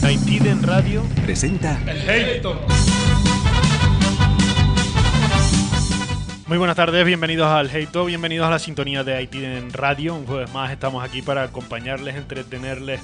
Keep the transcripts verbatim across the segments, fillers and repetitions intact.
Haitiden Radio presenta El Heito. Muy buenas tardes, bienvenidos al Heito, bienvenidos a la sintonía de Haitiden Radio. Un jueves más estamos aquí para acompañarles, entretenerles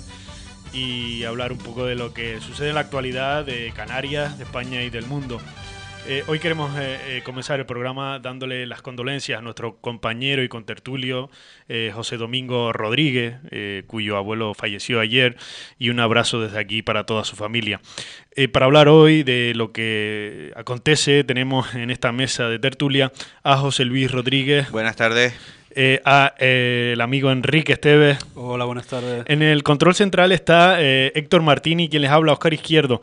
y hablar un poco de lo que sucede en la actualidad de Canarias, de España y del mundo. Eh, hoy queremos eh, eh, comenzar el programa dándole las condolencias a nuestro compañero y contertulio eh, José Domingo Rodríguez, eh, cuyo abuelo falleció ayer, y un abrazo desde aquí para toda su familia. Eh, para hablar hoy de lo que acontece, tenemos en esta mesa de tertulia a José Luis Rodríguez. Buenas tardes. Eh, a eh, el amigo Enrique Esteves. Hola, buenas tardes. En el control central está eh, Héctor Martini, quien les habla, Óscar Izquierdo.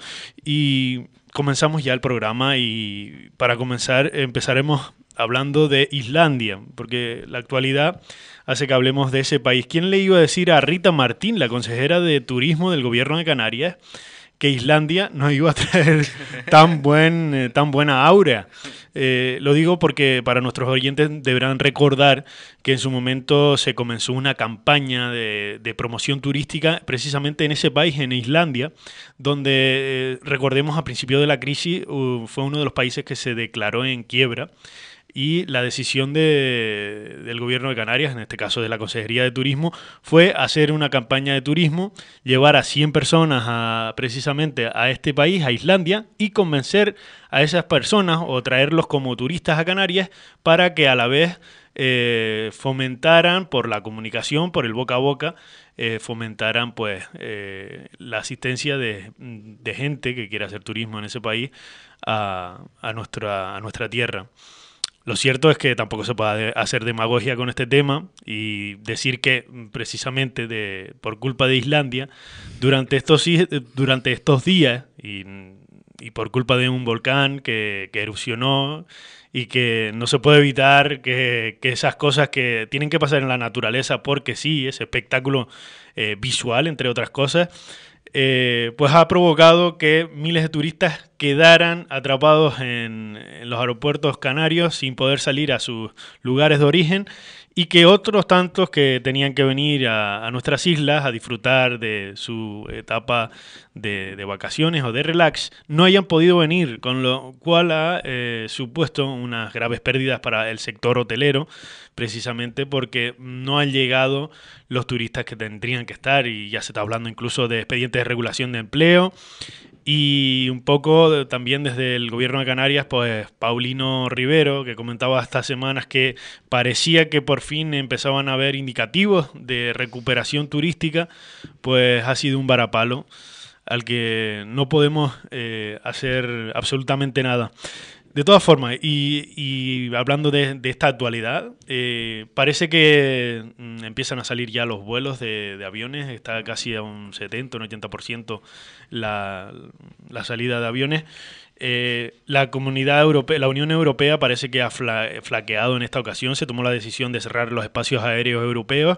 Y comenzamos ya el programa, y para comenzar empezaremos hablando de Islandia, porque la actualidad hace que hablemos de ese país. ¿Quién le iba a decir a Rita Martín, la consejera de Turismo del Gobierno de Canarias, que Islandia nos iba a traer tan, buen, eh, tan buena aura? Eh, lo digo porque para nuestros oyentes deberán recordar que en su momento se comenzó una campaña de, de promoción turística precisamente en ese país, en Islandia, donde, eh, recordemos, a principio de la crisis uh, fue uno de los países que se declaró en quiebra. Y la decisión de, del gobierno de Canarias, en este caso de la Consejería de Turismo, fue hacer una campaña de turismo, llevar a cien personas a, precisamente a este país, a Islandia, y convencer a esas personas o traerlos como turistas a Canarias para que a la vez eh, fomentaran por la comunicación, por el boca a boca, eh, fomentaran pues eh, la asistencia de, de gente que quiera hacer turismo en ese país a, a, nuestra, a nuestra tierra. Lo cierto es que tampoco se puede hacer demagogia con este tema y decir que precisamente de, por culpa de Islandia, durante estos, durante estos días y, y por culpa de un volcán que, que erupcionó y que no se puede evitar que, que esas cosas que tienen que pasar en la naturaleza, porque sí, ese espectáculo eh, visual, entre otras cosas, Eh, pues ha provocado que miles de turistas quedaran atrapados en, en los aeropuertos canarios sin poder salir a sus lugares de origen, y que otros tantos que tenían que venir a, a nuestras islas a disfrutar de su etapa de, de vacaciones o de relax no hayan podido venir, con lo cual ha eh, supuesto unas graves pérdidas para el sector hotelero, precisamente porque no han llegado los turistas que tendrían que estar, y ya se está hablando incluso de expedientes de regulación de empleo. Y un poco también desde el gobierno de Canarias, pues Paulino Rivero, que comentaba estas semanas que parecía que por fin empezaban a haber indicativos de recuperación turística, pues ha sido un varapalo al que no podemos eh, hacer absolutamente nada. De todas formas, y, y hablando de, de esta actualidad, eh, parece que mm, empiezan a salir ya los vuelos de, de aviones, está casi a un setenta, un ochenta por ciento la, la salida de aviones. Eh, la comunidad europea, la Unión Europea parece que ha fla, flaqueado en esta ocasión, se tomó la decisión de cerrar los espacios aéreos europeos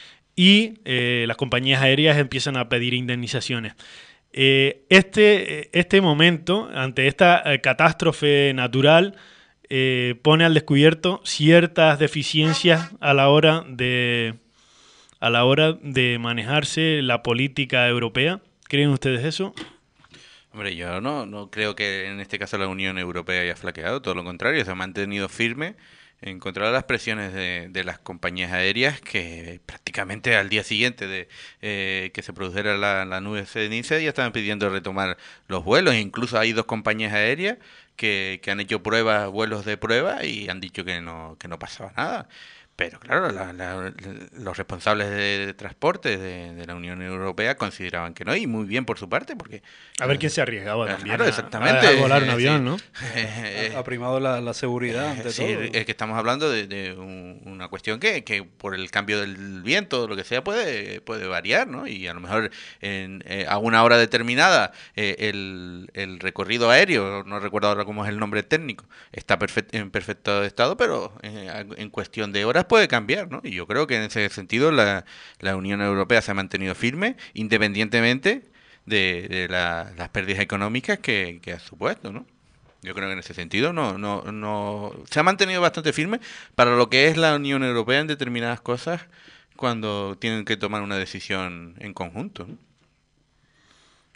y eh, las compañías aéreas empiezan a pedir indemnizaciones. Eh, este, este momento, ante esta eh, catástrofe natural, eh, pone al descubierto ciertas deficiencias a la hora de, a la hora de manejarse la política europea. ¿Creen ustedes eso? Hombre, yo no, no creo que en este caso la Unión Europea haya flaqueado, todo lo contrario, se ha mantenido firme en contra de las presiones de, de las compañías aéreas, que prácticamente al día siguiente de eh, que se produjera la, la nube ceniza ya estaban pidiendo retomar los vuelos. Incluso hay dos compañías aéreas que, que han hecho pruebas, vuelos de prueba, y han dicho que no, que no pasaba nada. Pero claro, la, la, los responsables de transporte de, de la Unión Europea consideraban que no, y muy bien por su parte, porque... A ver quién se arriesgaba Claro, también exactamente. a, a volar un Eh, avión, sí. ¿no? Eh, Ha primado la, la seguridad ante sí, todo. es que estamos hablando de, de un- una cuestión que, que por el cambio del viento o lo que sea puede, puede variar, ¿no? Y a lo mejor en, eh, a una hora determinada eh, el, el recorrido aéreo, no recuerdo ahora cómo es el nombre técnico, está perfect- en perfecto estado, pero eh, en cuestión de horas puede cambiar, ¿no? Y yo creo que en ese sentido la, la Unión Europea se ha mantenido firme, independientemente de, de la- las pérdidas económicas que, que ha supuesto, ¿no? Yo creo que en ese sentido no, no, no se ha mantenido bastante firme para lo que es la Unión Europea en determinadas cosas cuando tienen que tomar una decisión en conjunto, ¿no?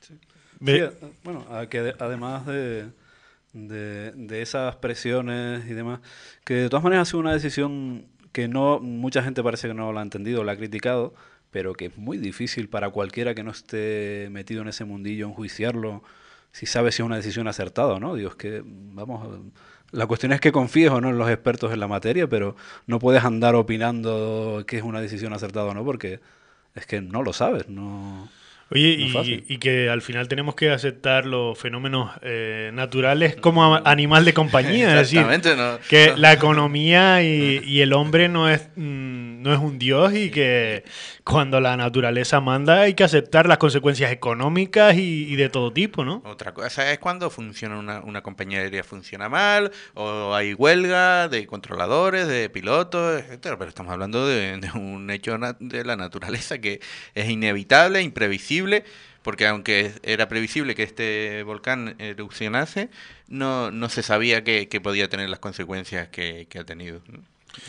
Ve- Sí, bueno, a que de- además de, de, de esas presiones y demás, que de todas maneras ha sido una decisión que no mucha gente parece que no la ha entendido, la ha criticado, pero que es muy difícil para cualquiera que no esté metido en ese mundillo enjuiciarlo si sabe si es una decisión acertada o no. Digo, es que, vamos, la cuestión es que confíes o no en los expertos en la materia, pero no puedes andar opinando que es una decisión acertada o no, porque es que no lo sabes, no... Oye, No es y, fácil. y que al final tenemos que aceptar los fenómenos eh, naturales como a- animal de compañía. Es decir, Exactamente, no, que no. la economía y, y el hombre no es, mm, no es un dios y que cuando la naturaleza manda hay que aceptar las consecuencias económicas y, y de todo tipo, ¿no? Otra cosa es cuando funciona una, una compañía aérea funciona mal, o hay huelga de controladores, de pilotos, etcétera. Pero estamos hablando de, de un hecho na- de la naturaleza que es inevitable, imprevisible, porque aunque era previsible que este volcán erupcionase, no, no se sabía que, que podía tener las consecuencias que, que ha tenido, ¿no?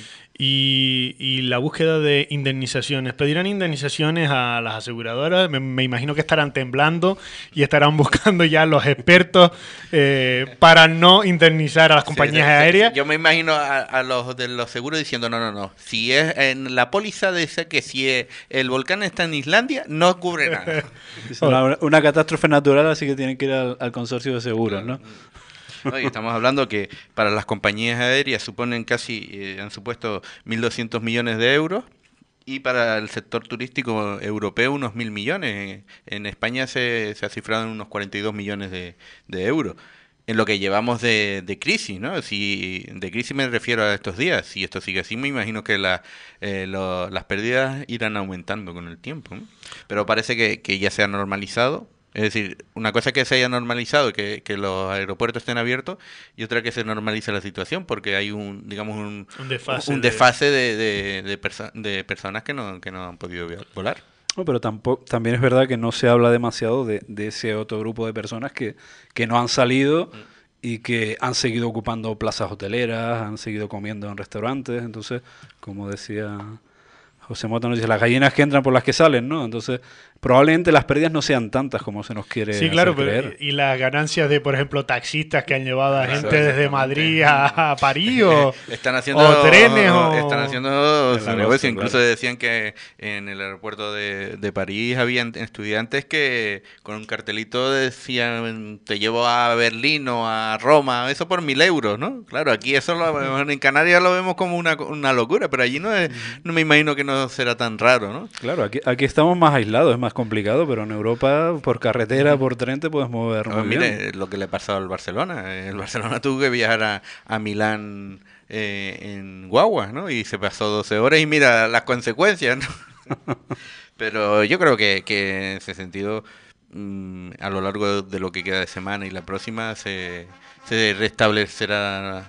Y, y la búsqueda de indemnizaciones. ¿Pedirán indemnizaciones a las aseguradoras? Me, me imagino que estarán temblando y estarán buscando ya los expertos eh, para no indemnizar a las compañías Sí, sí, sí. aéreas. Yo me imagino a, a los de los seguros diciendo, no, no, no, si es en la póliza dice que si es- el volcán está en Islandia, no cubre nada. Es una, una catástrofe natural, así que tienen que ir al, al consorcio de seguros, ¿no? No, y estamos hablando que para las compañías aéreas suponen casi, eh, han supuesto mil doscientos millones de euros, y para el sector turístico europeo unos mil millones. En España se, se ha cifrado en unos cuarenta y dos millones de, de euros. En lo que llevamos de, de crisis, ¿no? Si de crisis me refiero a estos días. Si esto sigue así, me imagino que la, eh, lo- las pérdidas irán aumentando con el tiempo, ¿no? Pero parece que, que ya se ha normalizado. Es decir, una cosa es que se haya normalizado, que, que los aeropuertos estén abiertos, y otra que se normalice la situación, porque hay un, digamos, un, Un desfase un de- desfase de, de, de perso- de personas que no, que no han podido via- volar. No, pero tampoco, también es verdad que no se habla demasiado de, de ese otro grupo de personas que, que no han salido y que han seguido ocupando plazas hoteleras, han seguido comiendo en restaurantes. Entonces, como decía José Mota, nos dice, las gallinas que entran por las que salen, ¿no? Entonces, probablemente las pérdidas no sean tantas como se nos quiere Sí, claro, hacer pero creer. y las ganancias de, por ejemplo, taxistas que han llevado a gente Claro, desde Madrid a, a París o, Están haciendo, o trenes o... están haciendo En su la negocio. costa, Incluso claro. decían que en el aeropuerto de, de París habían estudiantes que con un cartelito decían te llevo a Berlín o a Roma, eso por mil euros, ¿no? Claro, aquí eso lo, en Canarias lo vemos como una, una locura, pero allí no, es, no me imagino que no será tan raro, ¿no? Claro, aquí, aquí estamos más aislados, es más complicado, pero en Europa, por carretera, por tren, te puedes mover Ah, muy mire, bien. lo que le pasó al Barcelona. El Barcelona tuvo que viajar a, a Milán eh, en guagua, ¿no? Y se pasó doce horas y mira las consecuencias, ¿no? Pero yo creo que, que en ese sentido, mm, a lo largo de lo que queda de semana y la próxima, se, se restablecerá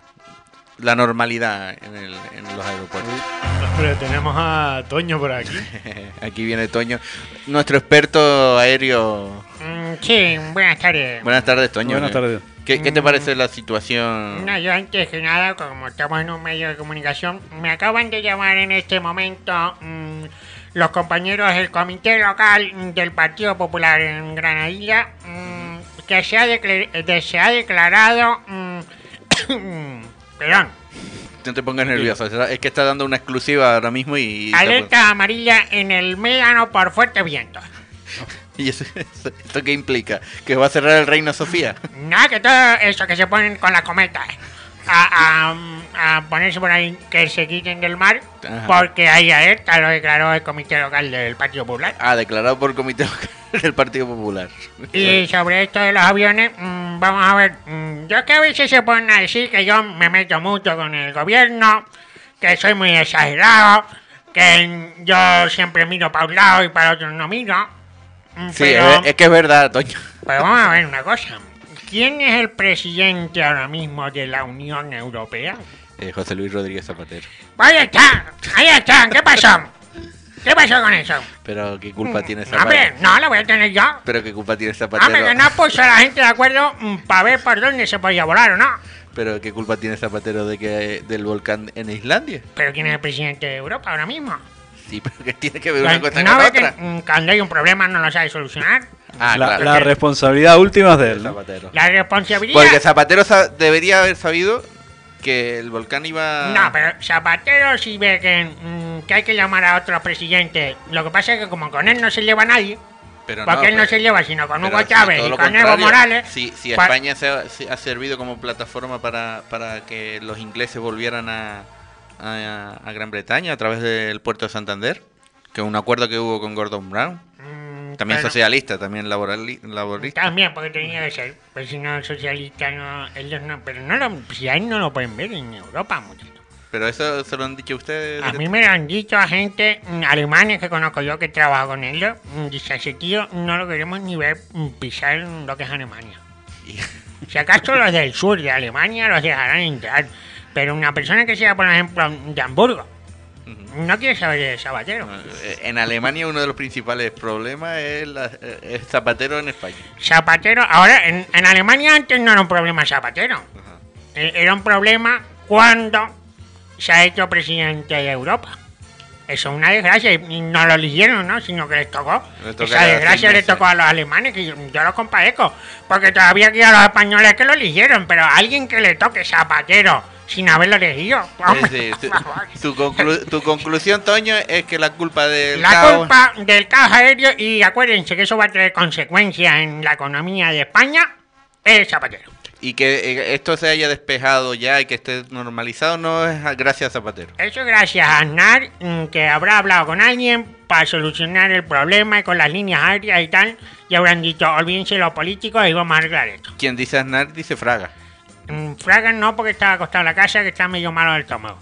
la normalidad en, el, en los aeropuertos. Pero tenemos a Toño por aquí. Aquí viene Toño, nuestro experto aéreo. Mm, sí, buenas tardes. Buenas tardes, Toño. Buenas tardes. ¿Qué, qué te parece la situación? No, yo antes que nada, como estamos en un medio de comunicación, me acaban de llamar en este momento mm, los compañeros del comité local del Partido Popular en Granadilla, mm, que se ha, declar- de- se ha declarado... mm, perdón. No te pongas nervioso, es que está dando una exclusiva ahora mismo y... Alerta amarilla en el Médano por fuertes vientos. ¿Y eso, eso- esto qué implica? ¿Que va a cerrar el Reino Sofía? Nada, que todo eso que se ponen con las cometas a, a, a ponerse por ahí que se quiten del mar, Ajá. porque hay alerta, lo declaró el comité local del Partido Popular. Ah, declarado por Comité Local del Partido Popular. Y sobre esto de los aviones, mm, vamos a ver, mm, yo que a veces se ponen a decir que yo me meto mucho con el gobierno, que soy muy exagerado, que mm, yo siempre miro para un lado y para otro no miro. mm, Sí, pero, es, es que es verdad, Toño. pero vamos a ver una cosa. ¿Quién es el presidente ahora mismo de la Unión Europea? Eh, José Luis Rodríguez Zapatero. Ahí está, ahí está, ¿qué pasó? ¿Qué pasó con eso? Pero qué culpa tiene Hombre, Zapatero. no, lo voy a tener yo. Pero qué culpa tiene Zapatero. Hombre, que no puso a la gente de acuerdo para ver por dónde se podía volar o no. Pero qué culpa tiene Zapatero de que del volcán en Islandia. Pero ¿quién es el presidente de Europa ahora mismo? Sí, pero que tiene que ver una Pues, cosa ¿no con ve otra. que mm, cuando hay un problema no lo sabe solucionar? Ah, la, claro. la responsabilidad última es de él, ¿no? Zapatero. La responsabilidad... Porque Zapatero sa- debería haber sabido que el volcán iba... No, pero Zapatero sí ve que, mm, que hay que llamar a otro presidente. Lo que pasa es que como con él no se lleva nadie, Pero porque él no pero- se lleva sino con pero Hugo si Chávez todo y lo con Evo contrario, Morales... Si, si pa- España se ha, se ha servido como plataforma para, para que los ingleses volvieran a, a, a Gran Bretaña a través del puerto de Santander, que es un acuerdo que hubo con Gordon Brown, mm, también pero- socialista, también laborali- laborista. También, porque tenía que ser. Pues si no, socialista, no. Ellos no. Pero no lo, si ahí no lo pueden ver en Europa, muchachos. Pero eso se lo han dicho ustedes. A mí me lo han dicho a gente mm, alemanes que conozco yo que trabajo con ellos. mm, Dice, ese tío no lo queremos ni ver mm, pisar en lo que es Alemania. Si acaso los del sur de Alemania los dejarán entrar. Pero una persona que sea, por ejemplo, de Hamburgo, no quiere saber de Zapatero. En Alemania uno de los principales problemas es, la, es Zapatero en España. Zapatero, ahora en, en Alemania antes no era un problema Zapatero. Ajá. E- Era un problema cuando se ha hecho presidente de Europa. Eso es una desgracia y no lo eligieron, ¿no? Sino que les tocó. Les toca Esa seis desgracia le meses. tocó a los alemanes, que yo, yo los compadezco. Porque todavía aquí a los españoles que lo eligieron, pero a alguien que le toque Zapatero sin haberlo elegido. Es decir, tu, tu conclu- tu conclusión, Toño, es que la culpa del La caos... culpa del caos aéreo, y acuérdense que eso va a traer consecuencias en la economía de España, es Zapatero. Y que eh, esto se haya despejado ya y que esté normalizado no es a- gracias a Zapatero. Eso gracias a Aznar, mm, que habrá hablado con alguien para solucionar el problema y con las líneas aéreas y tal, y habrán dicho, olvídense los políticos y vamos a arreglar esto. Quien dice Aznar dice Fraga. Mm, Fraga no, porque estaba acostado en la casa, que está medio malo del estómago.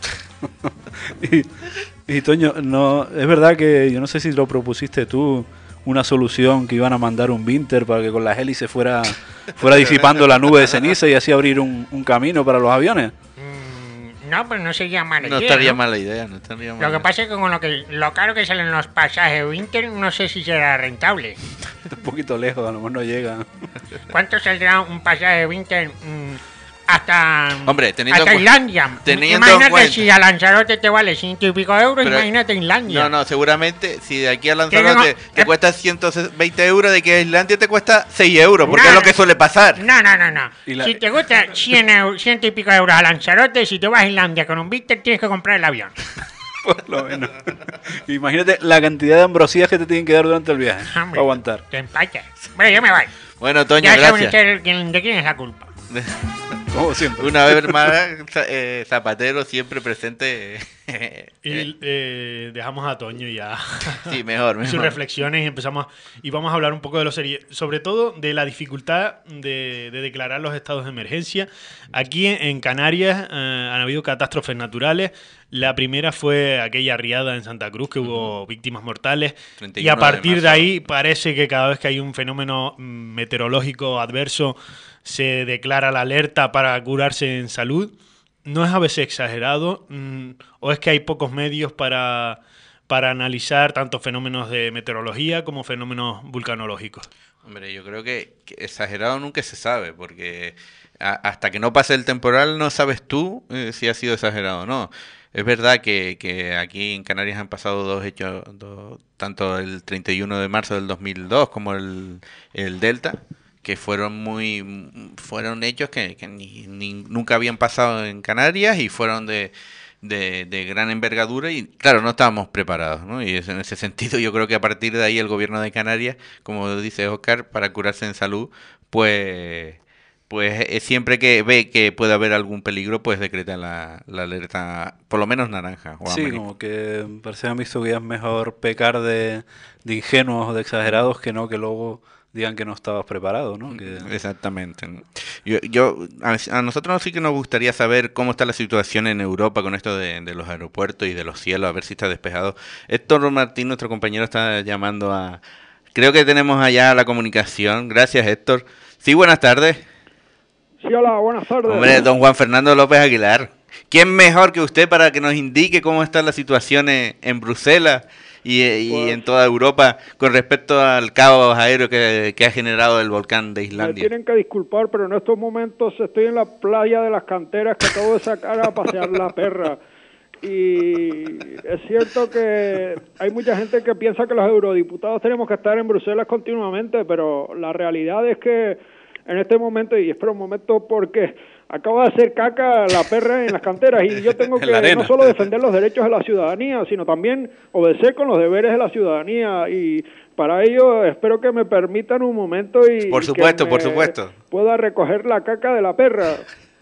Y, y Toño, no, es verdad que yo no sé si lo propusiste tú, una solución que iban a mandar un Vinter para que con las hélices fuera, fuera disipando la nube de ceniza y así abrir un, un camino para los aviones. Mm, no, pero no sería mala No idea, estaría ¿no? mala idea, no estaría mala Lo que idea. pasa es que con lo, que lo caro que salen los pasajes Winter, no sé si será rentable. Un poquito lejos, a lo mejor no llega. ¿Cuánto saldrá un pasaje Winter mm, hasta, Hombre, teniendo hasta en cu- Islandia? teniendo en Imagínate cuenta- si a Lanzarote te vale ciento y pico euros, Pero- imagínate Islandia. No, no, seguramente si de aquí a Que Lanzarote no- te eh, cuesta ciento veinte euros, de aquí a Islandia te cuesta seis euros, porque No, es lo no. que suele pasar. No, no, no, no. Y la- Si te gusta cien euros, ciento y pico euros a Lanzarote, si te vas a Islandia con un Vinter, tienes que comprar el avión. Por lo menos. Imagínate la cantidad de ambrosías que te tienen que dar durante el viaje para Hombre, aguantar. Te empachas. Bueno, yo me voy. Bueno, Toño, Ya saben gracias. ustedes quién- de quién es la culpa. Como siempre. Una vez más, eh, Zapatero siempre presente. Y eh, dejamos a Toño ya. Sí, mejor, sus mejor. reflexiones y empezamos y vamos a hablar un poco de lo serie, sobre todo de la dificultad de, de declarar los estados de emergencia. Aquí en, en Canarias eh, han habido catástrofes naturales. La primera fue aquella riada en Santa Cruz, que hubo víctimas mortales. treinta y Y a uno de partir de, marzo. ahí parece que cada vez que hay un fenómeno mm, meteorológico adverso se declara la alerta para curarse en salud. ¿No es a veces exagerado? Mm, ¿O es que hay pocos medios para, para analizar tanto fenómenos de meteorología como fenómenos vulcanológicos? Hombre, yo creo que, que exagerado nunca se sabe, porque a- hasta que no pase el temporal no sabes tú eh, si ha sido exagerado o no. Es verdad que, que aquí en Canarias han pasado dos hechos, dos- tanto el treinta y uno de marzo del dos mil dos como el, el Delta, que fueron muy fueron hechos que, que ni- ni- nunca habían pasado en Canarias y fueron de, de, de gran envergadura y claro, no estábamos preparados, ¿no? Y es- en ese sentido yo creo que a partir de ahí el gobierno de Canarias, como dice Oscar, para curarse en salud, pues pues eh, siempre que ve que puede haber algún peligro, pues decreta la, la alerta, por lo menos naranja o Sí, amarillo. como que parece a mí esto que ya es mejor pecar de, de ingenuos o de exagerados que no que luego digan que no estabas preparado, ¿no? Que... Exactamente. ¿no? Yo, yo a, a nosotros sí que nos gustaría saber cómo está la situación en Europa con esto de, de los aeropuertos y de los cielos, a ver si está despejado. Héctor Martín, nuestro compañero, está llamando a... Creo que tenemos allá la comunicación. Gracias, Héctor. Sí, buenas tardes. Sí, hola, buenas tardes. Hombre, don Juan Fernando López Aguilar. ¿Quién mejor que usted para que nos indique cómo está la situación en, en Bruselas y, y Pues- en toda Europa con respecto al caos aéreo que, que ha generado el volcán de Me Islandia? tienen que disculpar, pero en estos momentos estoy en la playa de las canteras que acabo de sacar a pasear la perra. Y es cierto que hay mucha gente que piensa que los eurodiputados tenemos que estar en Bruselas continuamente, pero la realidad es que en este momento, y espera un momento porque acaba de hacer caca la perra en las canteras y yo tengo que no solo defender los derechos de la ciudadanía, sino también obedecer con los deberes de la ciudadanía, y para ello espero que me permitan un momento y por supuesto, que por supuesto, pueda recoger la caca de la perra.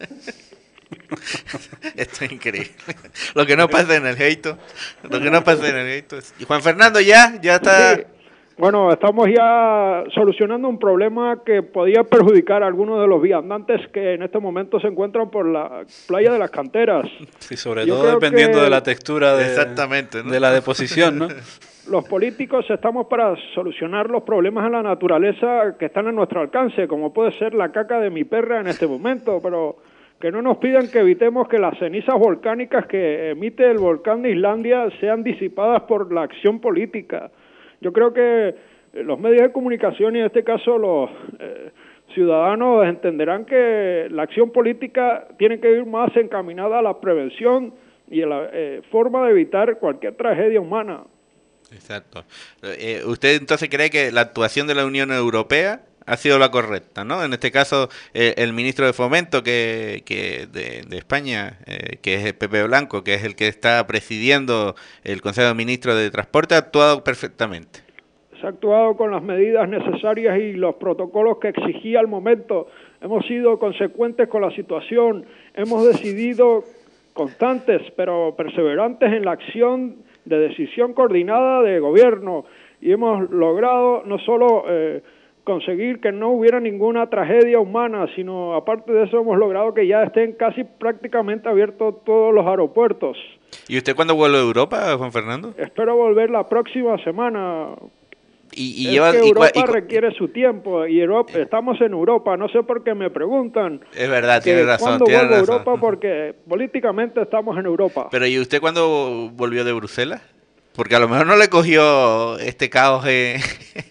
Esto es increíble. Lo que no pasa en el Heito, lo que no pasa en el Heito. Y Juan Fernando ya, ya está. Sí. Bueno, estamos ya solucionando un problema que podía perjudicar a algunos de los viandantes que en este momento se encuentran por la playa de las canteras. Sí, sobre Yo todo creo dependiendo que de la textura de, Exactamente, ¿no? de la deposición, ¿no? Los políticos estamos para solucionar los problemas en la naturaleza que están a nuestro alcance, como puede ser la caca de mi perra en este momento, pero que no nos pidan que evitemos que las cenizas volcánicas que emite el volcán de Islandia sean disipadas por la acción política. Yo creo que los medios de comunicación y en este caso los eh, ciudadanos entenderán que la acción política tiene que ir más encaminada a la prevención y a la eh, forma de evitar cualquier tragedia humana. Exacto. Eh, ¿Usted entonces cree que la actuación de la Unión Europea ha sido la correcta, ¿no? En este caso, eh, el ministro de Fomento que, que de, de España, eh, que es Pepe Blanco, que es el que está presidiendo el Consejo de Ministros de Transporte, ha actuado perfectamente. Se ha actuado con las medidas necesarias y los protocolos que exigía al momento. Hemos sido consecuentes con la situación, hemos decidido constantes pero perseverantes en la acción de decisión coordinada de gobierno y hemos logrado no solo eh, conseguir que no hubiera ninguna tragedia humana, sino aparte de eso hemos logrado que ya estén casi prácticamente abiertos todos los aeropuertos. ¿Y usted cuándo vuelve a Europa, Juan Fernando? Espero volver la próxima semana. Y, y es lleva, que y, Europa y, requiere su tiempo y Europa, estamos en Europa, no sé por qué me preguntan. Es verdad, tiene razón. ¿Cuándo tiene vuelvo razón. a Europa? Porque políticamente estamos en Europa. Pero ¿y usted cuándo volvió de Bruselas? Porque a lo mejor no le cogió este caos en,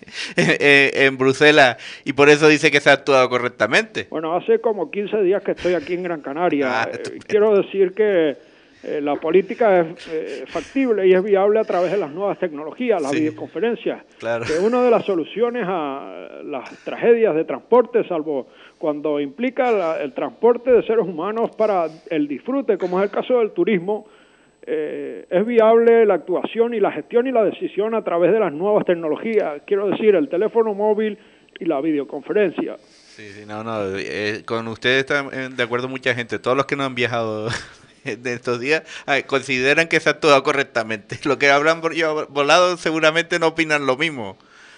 en, en Bruselas y por eso dice que se ha actuado correctamente. Bueno, hace como quince días que estoy aquí en Gran Canaria. Ah, eh, quiero decir que eh, la política es eh, factible y es viable a través de las nuevas tecnologías, las Sí, videoconferencias. claro. Que una de las soluciones a las tragedias de transporte, salvo cuando implica la, el transporte de seres humanos para el disfrute, como es el caso del turismo, Eh, es viable la actuación y la gestión y la decisión a través de las nuevas tecnologías, quiero decir, el teléfono móvil y la videoconferencia. Sí, sí, no, no, eh, con ustedes están eh, de acuerdo mucha gente. Todos los que no han viajado de estos días eh, consideran que se ha actuado correctamente. Los que hablan por yo volado seguramente no opinan lo mismo.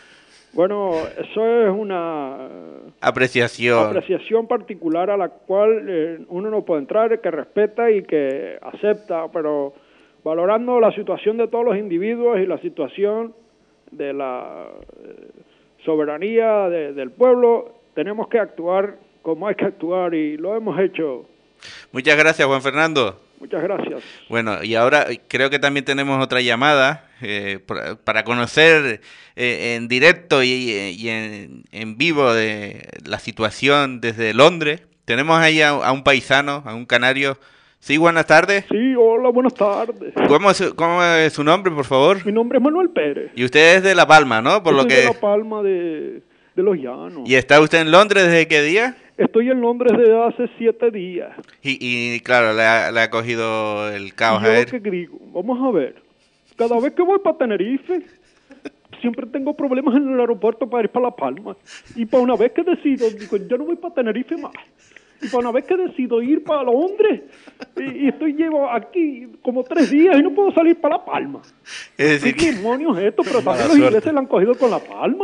Bueno, eso es una Apreciación. apreciación particular a la cual eh, uno no puede entrar, que respeta y que acepta, pero valorando la situación de todos los individuos y la situación de la eh, soberanía de, del pueblo, tenemos que actuar como hay que actuar y lo hemos hecho. Muchas gracias, Juan Fernando. Muchas gracias. Bueno, y ahora creo que también tenemos otra llamada eh, por- para conocer eh, en directo y, y en, en vivo de la situación desde Londres. Tenemos ahí a, a un paisano, a un canario. Sí, buenas tardes. Sí, hola, buenas tardes. ¿Cómo es, cómo es su nombre, por favor? Mi nombre es Manuel Pérez. Y usted es de La Palma, ¿no? Por Yo lo soy que... de La Palma de, de los Llanos. ¿Y está usted en Londres desde qué día? Estoy en Londres desde hace siete días. Y, y claro, le ha, le ha cogido el caos Y a yo él. lo que digo, vamos a ver, cada vez que voy para Tenerife, siempre tengo problemas en el aeropuerto para ir para La Palma. Y para una vez que decido, digo, yo no voy para Tenerife más. Y para una vez que decido ir para Londres, y, y estoy llevo aquí como tres días y no puedo salir para La Palma. Es decir, ¿Qué que demonios es esto? Pero Mala también los suerte. ingleses la han cogido con La Palma.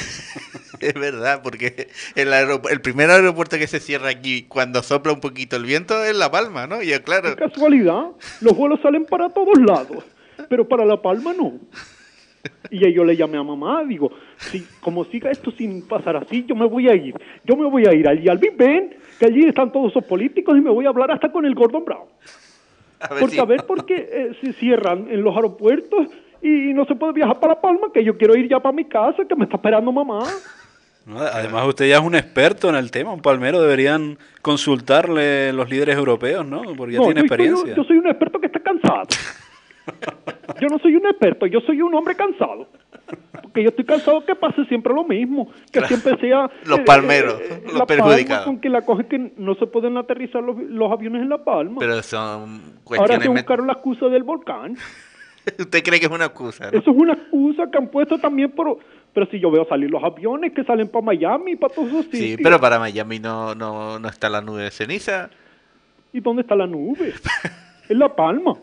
es verdad, porque el, aeropu- el primer aeropuerto que se cierra aquí cuando sopla un poquito el viento es La Palma, ¿no? Y ya, claro, Qué casualidad, los vuelos salen para todos lados, pero para La Palma no. Y ahí yo le llamé a mamá, digo, si, como siga esto sin pasar así, yo me voy a ir. Yo me voy a ir allí al Big Ben, que allí están todos esos políticos, y me voy a hablar hasta con el Gordon Brown. a ver Porque si- a ver por qué eh, se cierran en los aeropuertos y no se puede viajar para La Palma, que yo quiero ir ya para mi casa, que me está esperando mamá. ¿No? Además, usted ya es un experto en el tema, un palmero. Deberían consultarle los líderes europeos, ¿no? Porque ya No, tiene yo soy un- experiencia. Yo soy un experto que está cansado. cansado. Yo no soy un experto, yo soy un hombre cansado. Porque yo estoy cansado que pase siempre lo mismo, que Claro. siempre sea... Los eh, palmeros, eh, los la perjudicados. Palma con que la cogen que no se pueden aterrizar los, los aviones en La Palma. Pero son Ahora cuestiones... se met- buscaron la excusa del volcán. ¿Usted cree que es una excusa, no? Eso es una excusa que han puesto también por... Pero si yo veo salir los aviones que salen para Miami, para todos esos Sí, sitios. pero para Miami no, no, no está la nube de ceniza. ¿Y dónde está la nube? En La Palma.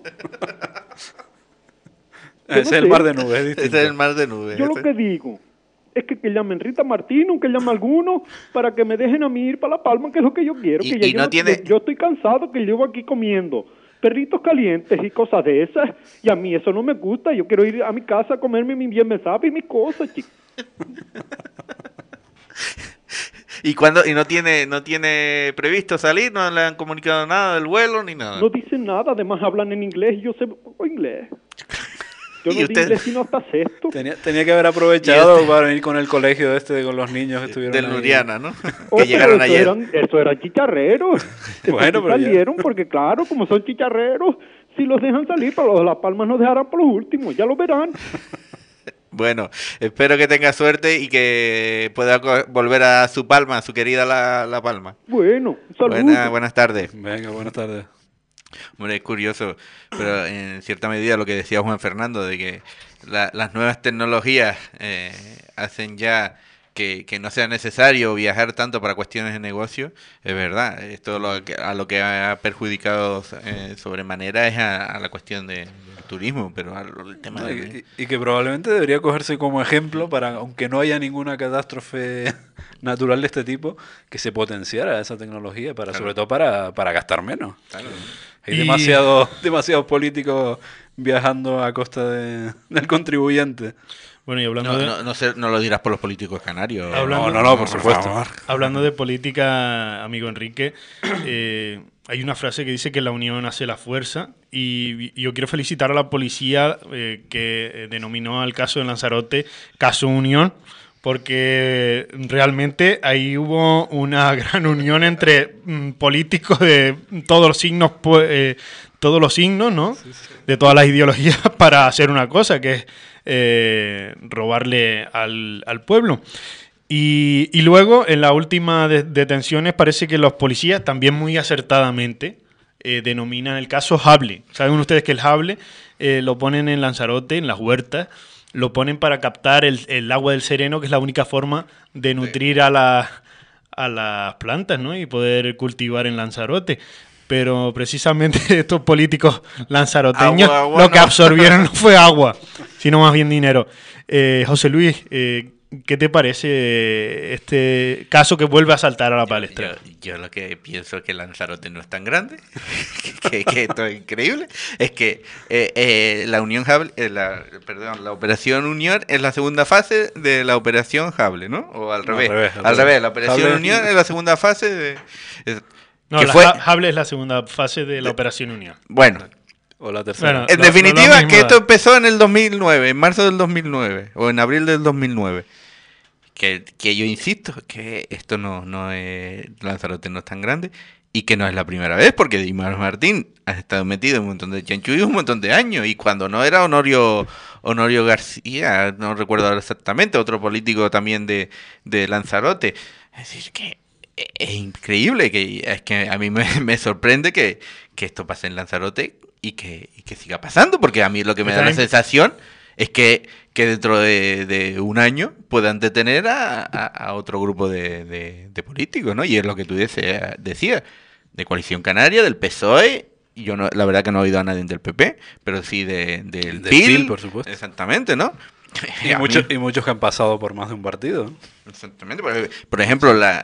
Yo Ese no es el sé. mar de nubes, es Ese distinto. es el mar de nubes. Yo lo ese. que digo es que, que llamen Rita Martino, que llamen alguno, para que me dejen a mí ir para La Palma, que es lo que yo quiero. Y- que ya y yo, no tiene- yo, yo estoy cansado que llevo aquí comiendo perritos calientes y cosas de esas, y a mí eso no me gusta. Yo quiero ir a mi casa a comerme mi bien me sabe y mis cosas, chicos. ¿Y cuando y no tiene no tiene previsto salir? ¿No le han comunicado nada del vuelo ni nada? No dicen nada, además hablan en inglés y yo sé poco inglés. Yo ¿Y no sé usted? inglés sino hasta sexto. Tenía, tenía que haber aprovechado Y este- para venir con el colegio este con los niños que estuvieron Del ahí. Luriana, ¿no? Oh, que pero llegaron eso ayer. Eran, eso eran chicharreros. Esos Bueno, sí pero ya. salieron porque, claro, como son chicharreros, si los dejan salir, pero los de Las Palmas nos dejarán por los últimos, ya lo verán. Bueno, espero que tenga suerte y que pueda co- volver a su Palma, a su querida La, La Palma. Bueno, saludos. Buena- buenas tardes. Venga, buenas tardes. Hombre, es curioso, pero en cierta medida lo que decía Juan Fernando, de que la- las nuevas tecnologías eh, hacen ya que, que no sea necesario viajar tanto para cuestiones de negocio, es verdad. Esto lo que, a lo que ha perjudicado eh, sobremanera es a, a la cuestión de, del turismo, pero al el tema No, de... y, y que probablemente debería cogerse como ejemplo para, aunque no haya ninguna catástrofe natural de este tipo, que se potenciara esa tecnología, para Claro. sobre todo para, para gastar menos. Claro. Hay Y- demasiados demasiados políticos viajando a costa de- del contribuyente. Bueno, y hablando No, de... no, no, sé- no lo dirás por los políticos canarios. Hablando- No, no, no, por supuesto. favor. Hablando de política, amigo Enrique, eh, hay una frase que dice que la unión hace la fuerza y, y yo quiero felicitar a la policía eh, que eh, denominó al caso de Lanzarote caso unión, porque realmente ahí hubo una gran unión entre mm, políticos de todos los signos, pu- eh, todos los signos, ¿no? De todas las ideologías para hacer una cosa, que es eh, robarle al, al pueblo. Y, y luego, en las últimas de- detenciones, parece que los policías también muy acertadamente eh, denominan el caso Hable. ¿Saben ustedes que el Hable eh, lo ponen en Lanzarote, en las huertas? Lo ponen para captar el, el agua del sereno, que es la única forma de nutrir a, la- a las plantas, ¿no? Y poder cultivar en Lanzarote. Pero precisamente estos políticos lanzaroteños Agua, agua, lo que no. absorbieron no fue agua, sino más bien dinero. Eh, José Luis, eh, ¿qué te parece este caso que vuelve a saltar a la palestra? Yo, yo lo que pienso es que Lanzarote no es tan grande, que, que esto es increíble. Es que eh, eh, la Unión Hable, eh, la, perdón, la Operación Unión es la segunda fase de la Operación Hable, ¿no? O al No, revés. al revés, Al, al revés. revés. la Operación Hable- Unión es la segunda fase de... es- No, que la fue- Ha- Hable es la segunda fase de la Operación Unión. bueno, O la tercera. Bueno, en lo- definitiva, lo mismo que da. esto empezó en el dos mil nueve, en marzo del dos mil nueve, o en abril del dos mil nueve. Que, que yo insisto, que esto no, no es, Lanzarote no es tan grande, y que no es la primera vez, porque Dimas Martín ha estado metido en un montón de chanchullos un montón de años, y cuando no era Honorio, Honorio García, no recuerdo ahora exactamente, otro político también de, de Lanzarote. Es decir, que es increíble, que es que a mí me, me sorprende que, que esto pase en Lanzarote y que, y que siga pasando, porque a mí lo que me da la Está bien. sensación es que, que dentro de, de un año puedan detener a, a- a otro grupo de, de- de políticos, ¿no? Y es lo que tú decías, decías, de Coalición Canaria, del P S O E, y yo no, la verdad que no he oído a nadie del P P, pero sí de, del Del P I L, P I L, por supuesto. Exactamente, ¿no? Y A mí- muchos, y muchos que han pasado por más de un partido. Exactamente. Por, por ejemplo, la,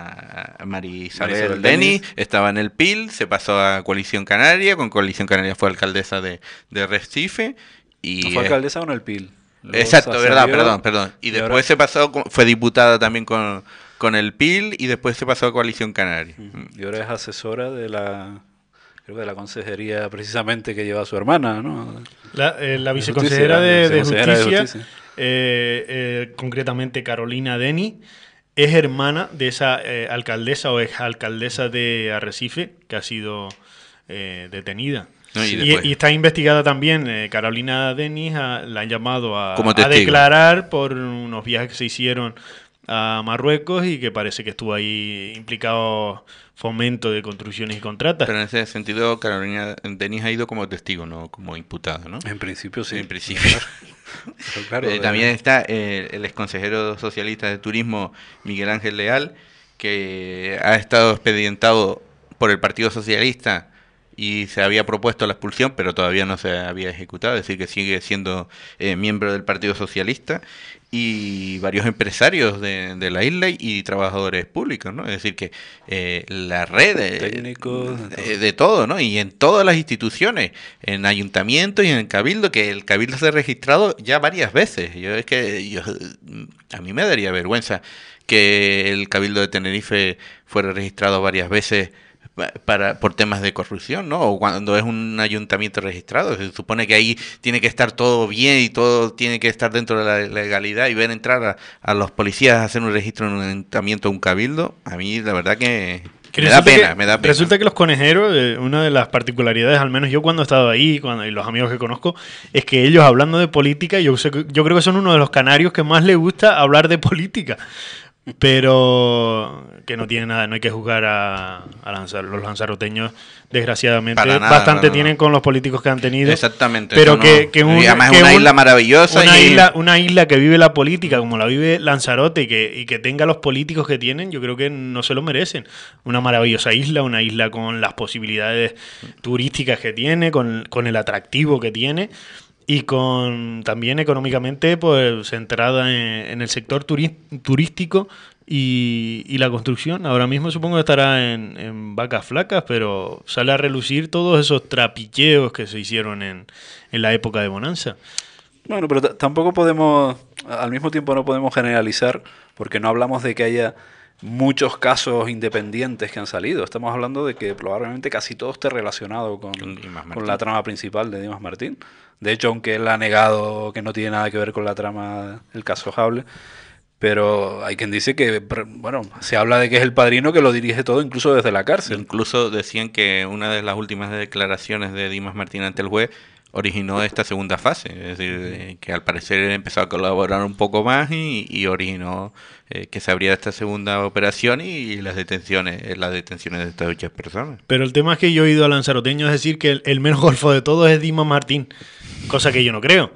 la María Isabel María Isabel Denis Denis. estaba en el P I L, se pasó a Coalición Canaria, con Coalición Canaria fue alcaldesa de, de Recife. Y, ¿No fue eh, alcaldesa o en el P I L? Luego exacto, sa- verdad, salió, perdón, perdón. Y y después ahora- se pasó, con- fue diputada también con, con el P I L y después se pasó a Coalición Canaria. Y ahora es asesora de la, creo que de la consejería precisamente que lleva su hermana, ¿no? La, eh, la De viceconsejera justicia, de, de viceconsejera de justicia, justicia. eh, eh, concretamente Carolina Deni, es hermana de esa eh, alcaldesa o ex alcaldesa de Arrecife que ha sido eh, detenida. ¿no? Y, Y, después, y está investigada también, eh, Carolina Denis a- la han llamado a, Como a testigo. declarar por unos viajes que se hicieron a Marruecos y que parece que estuvo ahí implicado fomento de construcciones y contratas. pero en ese sentido, Carolina Denis ha ido como testigo, no como imputada, ¿no? En principio sí. En principio. Pero claro, Eh, de- también está eh, el exconsejero socialista de turismo Miguel Ángel Leal, que ha estado expedientado por el Partido Socialista y se había propuesto la expulsión, pero todavía no se había ejecutado, es decir, que sigue siendo eh, miembro del Partido Socialista, y varios empresarios de, de la isla y trabajadores públicos, ¿no? Es decir, que eh, la red eh, Técnicos, de todo. eh, de todo, ¿no? Y en todas las instituciones, en ayuntamientos y en el cabildo, que el cabildo se ha registrado ya varias veces. Yo es que yo, a mí me daría vergüenza que el cabildo de Tenerife fuera registrado varias veces para por temas de corrupción, ¿no? O cuando es un ayuntamiento registrado, se supone que ahí tiene que estar todo bien y todo tiene que estar dentro de la legalidad, y ver entrar a, a los policías a hacer un registro en un ayuntamiento o un cabildo, a mí la verdad que, que me da Resulta pena, que- me da pena. Resulta que los conejeros, eh, una de las particularidades, al menos yo cuando he estado ahí, cuando, y los amigos que conozco, es que ellos hablando de política, yo, sé que- yo creo que son uno de los canarios que más les gusta hablar de política. Pero que no tiene nada, no hay que juzgar a, a Lanzar- los lanzaroteños, desgraciadamente, Para nada, bastante para nada. tienen con los políticos que han tenido. Exactamente. Pero eso que, no- que un- y además que es una un- isla maravillosa. una, y, isla, una isla que vive la política como la vive Lanzarote y que, y que tenga los políticos que tienen, yo creo que no se lo merecen. Una maravillosa isla, una isla con las posibilidades turísticas que tiene, con, con el atractivo que tiene y con también económicamente pues centrada en, en el sector turi- turístico y, y la construcción. Ahora mismo supongo que estará en, en vacas flacas, pero sale a relucir todos esos trapicheos que se hicieron en, en la época de bonanza. Bueno, pero t- tampoco podemos, al mismo tiempo no podemos generalizar, porque no hablamos de que haya muchos casos independientes que han salido. Estamos hablando de que probablemente casi todo esté relacionado con, Con Dimas con Martín. la trama principal de Dimas Martín. De hecho, aunque él ha negado que no tiene nada que ver con la trama del caso Hable, pero hay quien dice que, pr- bueno, se habla de que es el padrino que lo dirige todo, incluso desde la cárcel. Incluso decían que una de las últimas declaraciones de Dimas Martín ante el juez originó esta segunda fase, es decir, eh, que al parecer empezó a colaborar un poco más y, y originó eh, que se abriera esta segunda operación y las detenciones, eh, las detenciones de estas ocho personas. Pero el tema es que yo he oído a Lanzaroteño decir que el, el menos golfo de todos es Dimas Martín, cosa que yo no creo.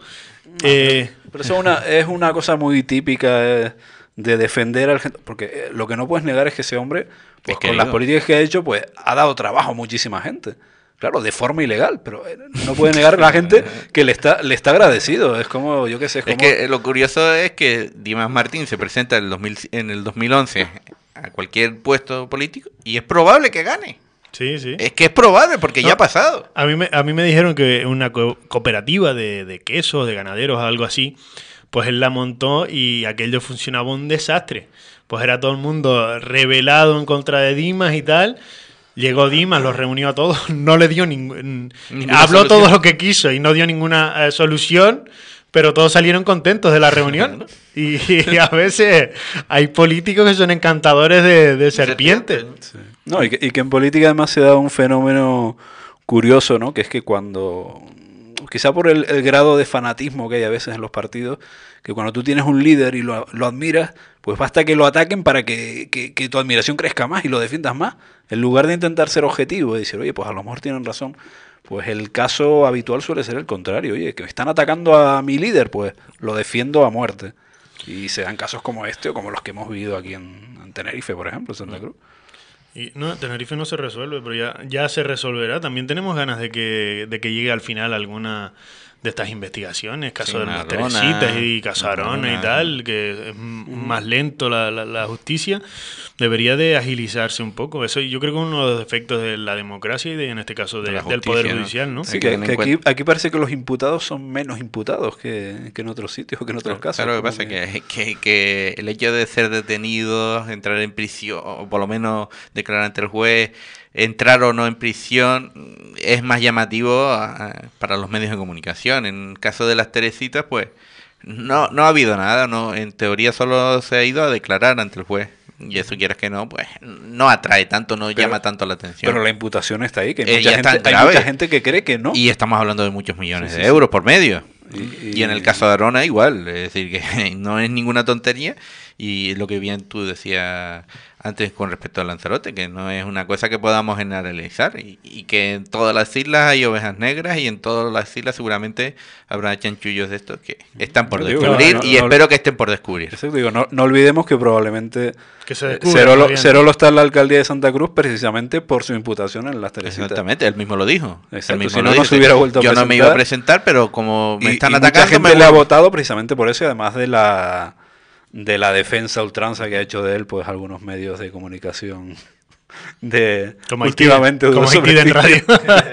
Eh, Pero eso es una, es una cosa muy típica eh, de defender al gente, porque eh, lo que no puedes negar es que ese hombre, pues Es con querido. las políticas que ha hecho, pues ha dado trabajo a muchísima gente. Claro, de forma ilegal, pero eh, no puede negar a la gente que le está, le está agradecido. Es como, yo qué sé, es como... Es que eh, lo curioso es que Dimas Martín se presenta en el, dos mil, en el dos mil once a cualquier puesto político y es probable que gane. sí, sí. Es que es probable porque No. ya ha pasado. A mí me, a mí me dijeron que una co- cooperativa de, de quesos, de ganaderos, algo así, pues él la montó y aquello funcionaba un desastre. Pues era todo el mundo rebelado en contra de Dimas y tal. Llegó Dimas, los reunió a todos, no le dio ningún... Ninguna Habló solución. todo lo que quiso y no dio ninguna eh, solución, pero todos salieron contentos de la reunión. Y, y a veces hay políticos que son encantadores de, de serpientes. No, y que, y que en política además se da un fenómeno curioso, ¿no? Que es que cuando, quizá por el, el grado de fanatismo que hay a veces en los partidos, que cuando tú tienes un líder y lo, lo admiras, pues basta que lo ataquen para que, que, que tu admiración crezca más y lo defiendas más, en lugar de intentar ser objetivo y decir, oye, pues a lo mejor tienen razón. Pues el caso habitual suele ser el contrario. Oye, que me están atacando a mi líder, pues lo defiendo a muerte. Y se dan casos como este o como los que hemos vivido aquí en, en Tenerife, por ejemplo, en Santa Cruz. Y no, Tenerife no se resuelve, pero ya, ya se resolverá. También tenemos ganas de que, de que llegue al final alguna de estas investigaciones, caso Sí, de una las dona, Teresitas y Casarona y una- tal, que es m- más lento la, la, la justicia, debería de agilizarse un poco. Eso yo creo que es uno de los defectos de la democracia y de, en este caso de- De la del justicia, Poder ¿no? Judicial, ¿no? Sí, Sí, que que, ten en que aquí, cuenta. aquí parece que los imputados son menos imputados que, que en otros sitios o que en otros casos. Claro, lo que como pasa que, que, que el hecho de ser detenidos, entrar en prisión, o por lo menos declarar ante el juez, entrar o no en prisión, es más llamativo a- para los medios de comunicación. En el caso de las Teresitas, pues no, no ha habido nada, no, en teoría solo se ha ido a declarar ante el juez. Y eso, quieras que no, pues no atrae tanto, no Pero- llama tanto la atención. Pero la imputación está ahí, que hay, Eh, mucha ya está gente, hay grave. mucha gente que cree que no. Y estamos hablando de muchos millones Sí, sí, de sí. euros por medio. Y- Y, en el caso de Arona igual, es decir, que no es ninguna tontería. Y lo que bien tú decías antes con respecto a Lanzarote, que no es una cosa que podamos generalizar. Y, y que en todas las islas hay ovejas negras y en todas las islas seguramente habrá chanchullos de estos que están por Yo digo, descubrir no, no, y no, espero que estén por descubrir. Eso digo, no, no olvidemos que probablemente Que se eh, descubra, Cerolo, Fabián. Cerolo está en la alcaldía de Santa Cruz precisamente por su imputación en las Teresitas. Exactamente, él mismo lo dijo. Exacto, Él mismo si lo no, no se dice. hubiera vuelto a Yo no me iba a presentar. presentar, pero como me Y- están y mucha atacando, gente me le ha voy. votado precisamente por eso y además de la de la defensa a ultranza que ha hecho de él, pues algunos medios de comunicación de Como últimamente Haití, como dudoso Haití en radio.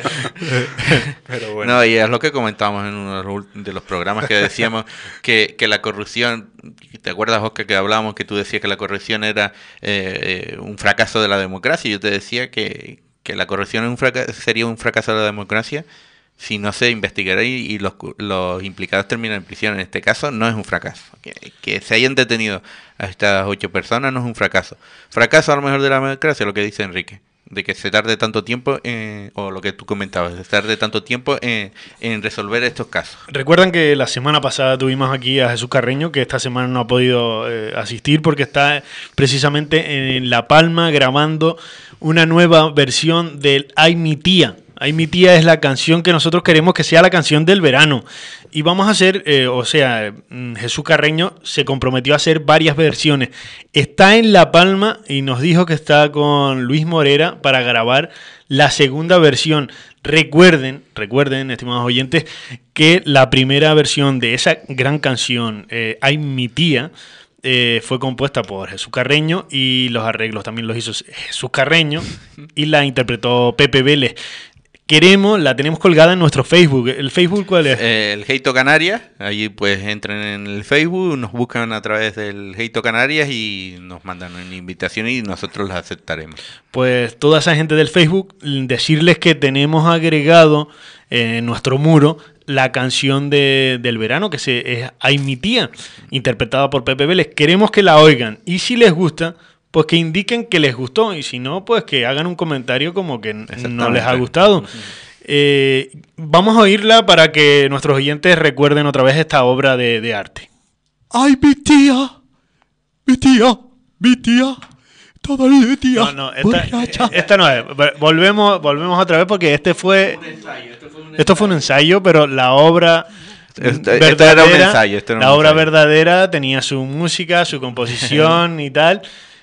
Pero bueno. No, y es lo que comentábamos en uno de los ult- de los programas que decíamos que, que la corrupción, ¿te acuerdas, Oscar, que hablábamos que tú decías que la corrupción era eh, eh, un fracaso de la democracia? Yo te decía que, que la corrupción es un fraca- sería un fracaso de la democracia si no se investigara y, y los, cu- los implicados terminan en prisión. En este caso no es un fracaso. Que, que se hayan detenido a estas ocho personas no es un fracaso. Fracaso a lo mejor de la democracia, lo que dice Enrique, de que se tarde tanto tiempo, eh, o lo que tú comentabas, de tarde tanto tiempo en, en resolver estos casos. Recuerdan que la semana pasada tuvimos aquí a Jesús Carreño, que esta semana no ha podido eh, asistir porque está precisamente en La Palma grabando una nueva versión del Ay mi tía. Ay mi tía es la canción que nosotros queremos que sea la canción del verano. Y vamos a hacer, eh, o sea, mm, Jesús Carreño se comprometió a hacer varias versiones. Está en La Palma y nos dijo que está con Luis Morera para grabar la segunda versión. Recuerden, recuerden, estimados oyentes, que la primera versión de esa gran canción, eh, Ay mi tía, eh, fue compuesta por Jesús Carreño y los arreglos también los hizo Jesús Carreño y la interpretó Pepe Vélez. Queremos, la tenemos colgada en nuestro Facebook. ¿El Facebook cuál es? Eh, el Heito Canarias, allí pues entren en el Facebook, nos buscan a través del Heito Canarias y nos mandan una invitación y nosotros las aceptaremos. Pues toda esa gente del Facebook, decirles que tenemos agregado en nuestro muro la canción de, del verano, que se, es Ay mi tía, interpretada por Pepe Vélez. Queremos que la oigan y si les gusta, pues que indiquen que les gustó y si no, pues que hagan un comentario como que no les ha gustado. Eh, vamos a oírla para que nuestros oyentes recuerden otra vez esta obra de, de arte. Ay, mi tía, mi tía, mi tía, todo el día. No, no, esta, borracha. esta no es. Volvemos, volvemos otra vez porque este fue... Esto fue un ensayo, pero la obra... Esto- esto era un ensayo, esto era un la obra ensayo. verdadera tenía su música, su composición y tal.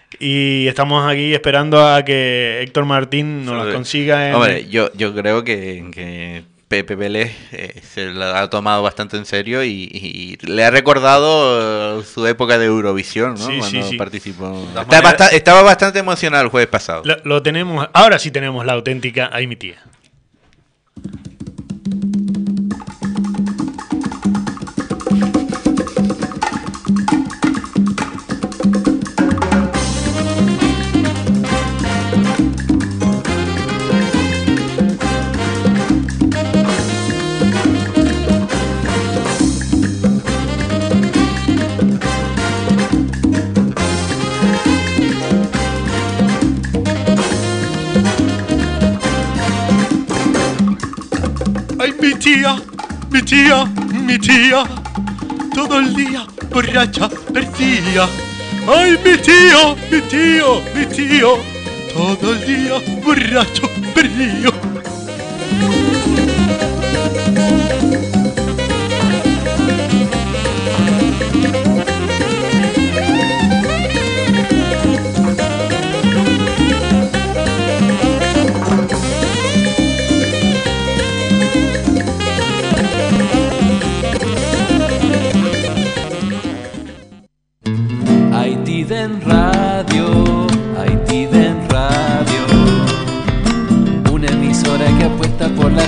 Y estamos aquí esperando a que Héctor Martín nos la consiga. En... Hombre, yo, yo creo que, que Pepe Vélez eh, se la ha tomado bastante en serio y, y le ha recordado eh, su época de Eurovisión, ¿no? Sí, Cuando sí, sí. participó. todas Está maneras- basta- estaba bastante emocionado el jueves pasado. Lo, lo tenemos. Ahora sí tenemos la auténtica Ay mi tía. Ay, mi tía, mi tía, mi tía, todo el día borracha perdía. Ay, mi tío, mi tío, mi tío, todo el día borracho perdido. Haitiden Radio, Haitiden Radio, una emisora que apuesta por la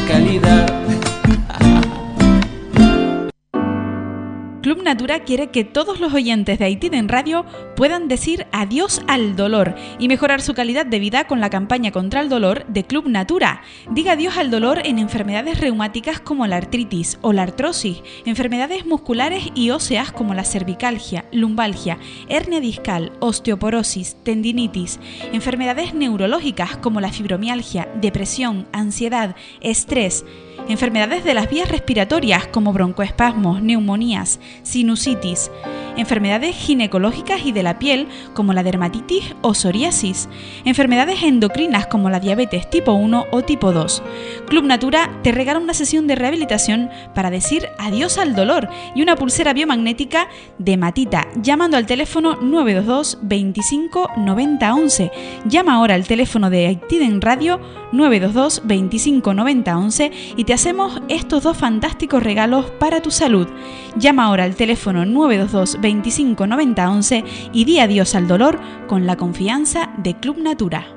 Natura quiere que todos los oyentes de Haitiden Radio puedan decir adiós al dolor y mejorar su calidad de vida con la campaña contra el dolor de Club Natura. Diga adiós al dolor en enfermedades reumáticas como la artritis o la artrosis, enfermedades musculares y óseas como la cervicalgia, lumbalgia, hernia discal, osteoporosis, tendinitis, enfermedades neurológicas como la fibromialgia, depresión, ansiedad, estrés, enfermedades de las vías respiratorias como broncoespasmos, neumonías, sinusitis, enfermedades ginecológicas y de la piel como la dermatitis o psoriasis, enfermedades endocrinas como la diabetes tipo uno o tipo dos. Club Natura te regala una sesión de rehabilitación para decir adiós al dolor y una pulsera biomagnética de Matita llamando al teléfono nueve dos dos, veinticinco, noventa, once. Llama ahora al teléfono de Haitiden Radio nueve dos dos, veinticinco, noventa, once y te hacemos estos dos fantásticos regalos para tu salud. Llama ahora al teléfono nueve dos dos, veinticinco, noventa, once y di adiós al dolor con la confianza de Club Natura.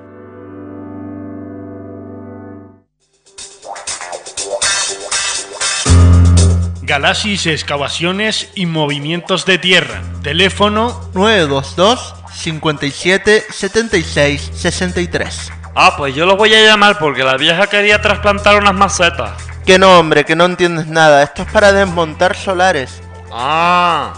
Galaxis Excavaciones y Movimientos de Tierra. Teléfono nueve dos dos, cincuenta y siete, setenta y seis, sesenta y tres. Ah, pues yo lo voy a llamar porque la vieja quería trasplantar unas macetas. Que no, hombre, que no entiendes nada. Esto es para desmontar solares. Ah.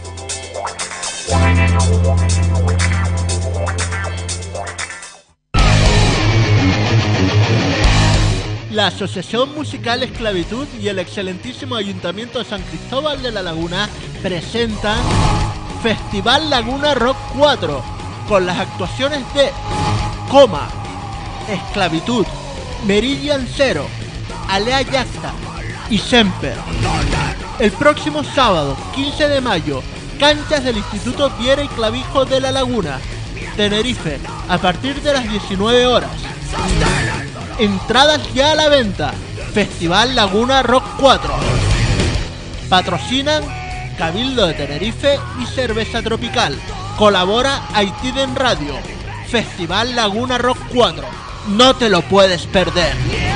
La Asociación Musical Esclavitud y el excelentísimo Ayuntamiento de San Cristóbal de la Laguna presentan Festival Laguna Rock cuatro con las actuaciones de Coma, Esclavitud, Meridian Zero, Alea Yacta y Semper. El próximo sábado, quince de mayo, canchas del Instituto Viera y Clavijo de la Laguna, Tenerife, a partir de las diecinueve horas. Entradas ya a la venta. Festival Laguna Rock cuatro. Patrocinan Cabildo de Tenerife y Cerveza Tropical. Colabora Haitiden Radio. Festival Laguna Rock cuatro. No te lo puedes perder.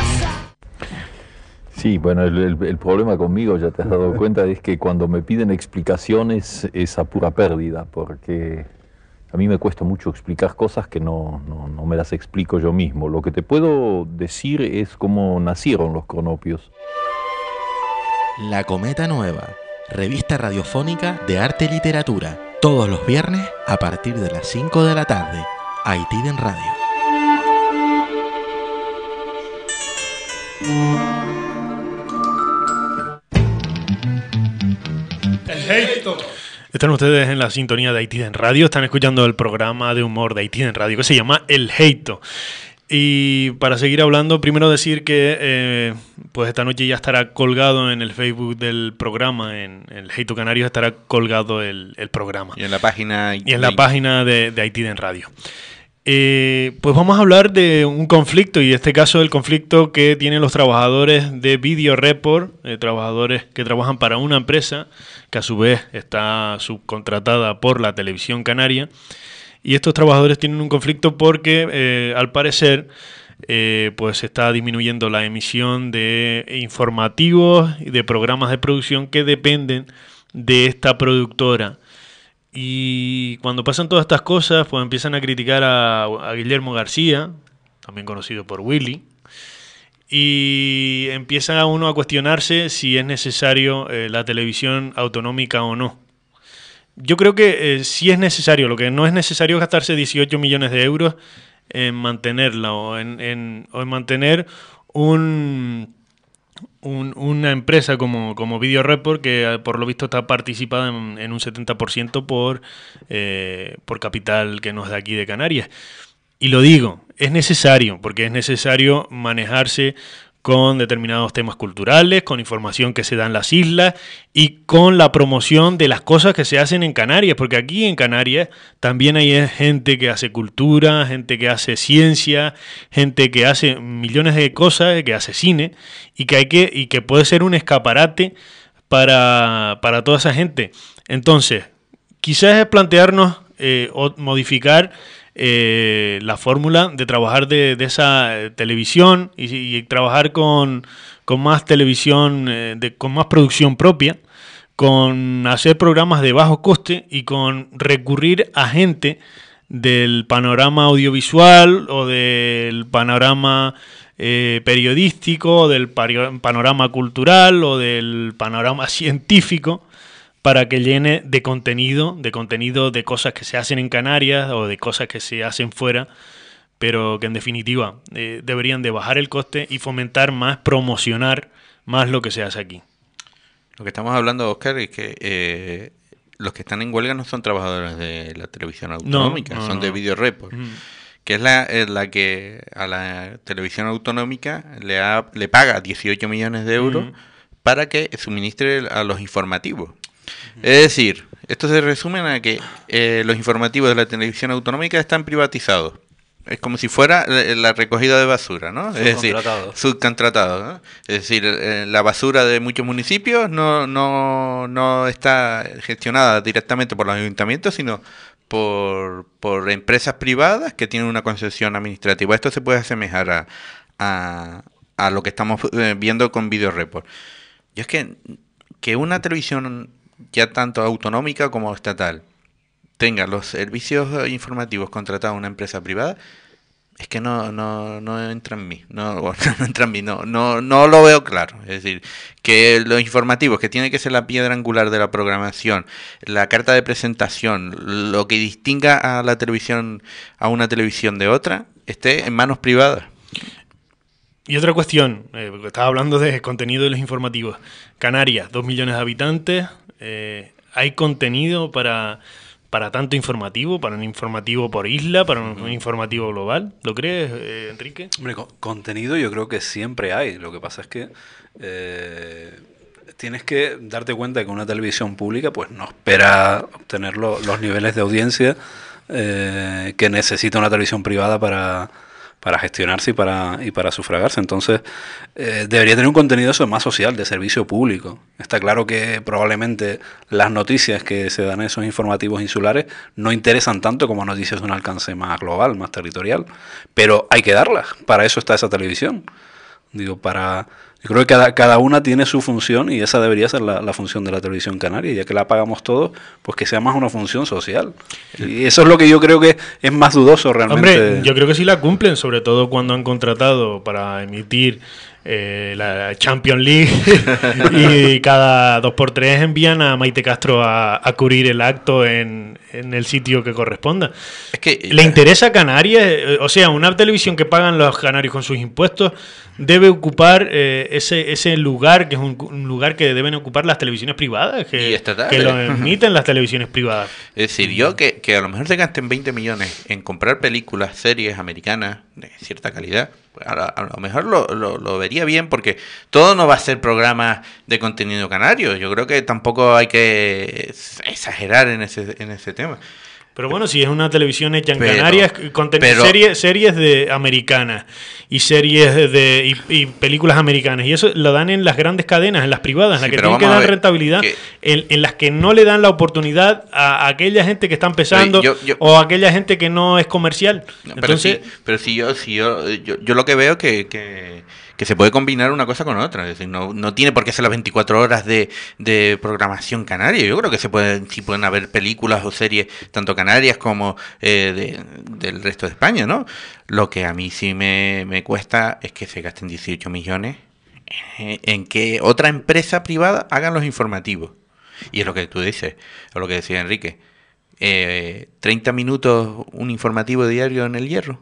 Sí, bueno, el, el, el problema conmigo, ya te has dado cuenta, es que cuando me piden explicaciones es a pura pérdida, porque a mí me cuesta mucho explicar cosas que no, no, no me las explico yo mismo. Lo que te puedo decir es cómo nacieron los cronopios. La Cometa Nueva, revista radiofónica de arte y literatura, todos los viernes a partir de las cinco de la tarde, Haitiden Radio. El Heito. Están ustedes en la sintonía de Haitiden Radio, están escuchando el programa de humor de Haitiden Radio que se llama El Heito. Y para seguir hablando, primero decir que eh, pues esta noche ya estará colgado en el Facebook del programa, en el Heito Canarios estará colgado el, el programa. Y en la página... Y en la página de, de Haitiden Radio. Eh, pues vamos a hablar de un conflicto, y en este caso el conflicto que tienen los trabajadores de Video Report, eh, trabajadores que trabajan para una empresa que a su vez está subcontratada por la televisión canaria, y estos trabajadores tienen un conflicto porque eh, al parecer eh, pues está disminuyendo la emisión de informativos y de programas de producción que dependen de esta productora. Y cuando pasan todas estas cosas, pues empiezan a criticar a, a Guillermo García, también conocido por Willy, y empieza uno a cuestionarse si es necesario eh, la televisión autonómica o no. Yo creo que eh, sí es necesario, lo que no es necesario es gastarse dieciocho millones de euros en mantenerla o en, en, o en mantener un... Un, una empresa como, como Video Report que por lo visto está participada en, en un setenta por ciento por, eh, por capital que no es de aquí de Canarias. Y lo digo, es necesario, porque es necesario manejarse con determinados temas culturales, con información que se da en las islas y con la promoción de las cosas que se hacen en Canarias, porque aquí en Canarias también hay gente que hace cultura, gente que hace ciencia, gente que hace millones de cosas, que hace cine y que hay que y que puede ser un escaparate para, para toda esa gente. Entonces, quizás es plantearnos eh, o modificar Eh, la fórmula de trabajar de, de esa eh, televisión y, y trabajar con, con más televisión, eh, de, con más producción propia, con hacer programas de bajo coste y con recurrir a gente del panorama audiovisual o del panorama eh, periodístico, o del pari- panorama cultural o del panorama científico, para que llene de contenido, de contenido de cosas que se hacen en Canarias o de cosas que se hacen fuera, pero que en definitiva eh, deberían de bajar el coste y fomentar más, promocionar más lo que se hace aquí. Lo que estamos hablando, Oscar, es que eh, los que están en huelga no son trabajadores de la televisión autonómica, no, no, son de no. Video Report, mm. que es la, es la que a la televisión autonómica le, ha, le paga dieciocho millones de euros mm. para que suministre a los informativos. Es decir, esto se resume a que eh, los informativos de la televisión autonómica están privatizados. Es como si fuera la recogida de basura, ¿no? Es decir, subcontratado, ¿no? Es decir, eh, la basura de muchos municipios no, no, no está gestionada directamente por los ayuntamientos, sino por, por empresas privadas que tienen una concesión administrativa. Esto se puede asemejar a, a, a lo que estamos viendo con Video Report. Yo es que, que una televisión ya tanto autonómica como estatal tenga los servicios informativos contratados a una empresa privada, es que no no no entra en mí, no, no entra en mí, no, no, no lo veo claro. Es decir, que los informativos, que tiene que ser la piedra angular de la programación, la carta de presentación, lo que distinga a la televisión, a una televisión de otra, esté en manos privadas. Y otra cuestión, eh, porque estaba hablando de contenido de los informativos. Canarias, dos millones de habitantes, eh, ¿hay contenido para, para tanto informativo, para un informativo por isla, para un, un informativo global? ¿Lo crees, eh, Enrique? Hombre, co- contenido yo creo que siempre hay. Lo que pasa es que eh, tienes que darte cuenta de que una televisión pública pues no espera obtener lo, los niveles de audiencia eh, que necesita una televisión privada para... para gestionarse y para y para sufragarse. Entonces, eh, debería tener un contenido eso más social, de servicio público. Está claro que probablemente las noticias que se dan en esos informativos insulares no interesan tanto como noticias de un alcance más global, más territorial, pero hay que darlas. Para eso está esa televisión. Digo, para... Yo creo que cada, cada una tiene su función y esa debería ser la, la función de la televisión canaria, ya que la pagamos todos, pues que sea más una función social. Y eso es lo que yo creo que es más dudoso realmente. Hombre, yo creo que sí la cumplen, sobre todo cuando han contratado para emitir eh, la Champions League y cada dos por tres envían a Maite Castro a, a cubrir el acto en, en el sitio que corresponda. Es que ¿le interesa a Canarias? O sea, una televisión que pagan los canarios con sus impuestos debe ocupar eh, ese ese lugar, que es un, un lugar que deben ocupar las televisiones privadas, que, y estatales, que lo emiten las televisiones privadas. Es decir, yo que, que a lo mejor se gasten veinte millones en comprar películas, series americanas de cierta calidad, pues a, a lo mejor lo, lo, lo vería bien, porque todo no va a ser programas de contenido canario. Yo creo que tampoco hay que exagerar en ese, en ese tema. Pero bueno, si es una televisión hecha en Pero, Canarias, conten- pero- series, series de americanas y series de y, y películas americanas, y eso lo dan en las grandes cadenas, en las privadas, en las Sí, que pero tienen que vamos a dar ver rentabilidad, que- en, en las que no le dan la oportunidad a, a aquella gente que está empezando Oye, yo- yo- o a aquella gente que no es comercial. No, pero Entonces, sí, pero si yo, si yo, yo, yo lo que veo que, que, que se puede combinar una cosa con otra. Es decir, no, no tiene por qué ser las veinticuatro horas de, de programación canaria. Yo creo que se pueden, sí pueden haber películas o series, tanto canarias como eh, de, del resto de España, ¿no? Lo que a mí sí me, me cuesta es que se gasten dieciocho millones en, en que otra empresa privada hagan los informativos. Y es lo que tú dices, o lo que decía Enrique. Eh, treinta minutos un informativo diario en El Hierro.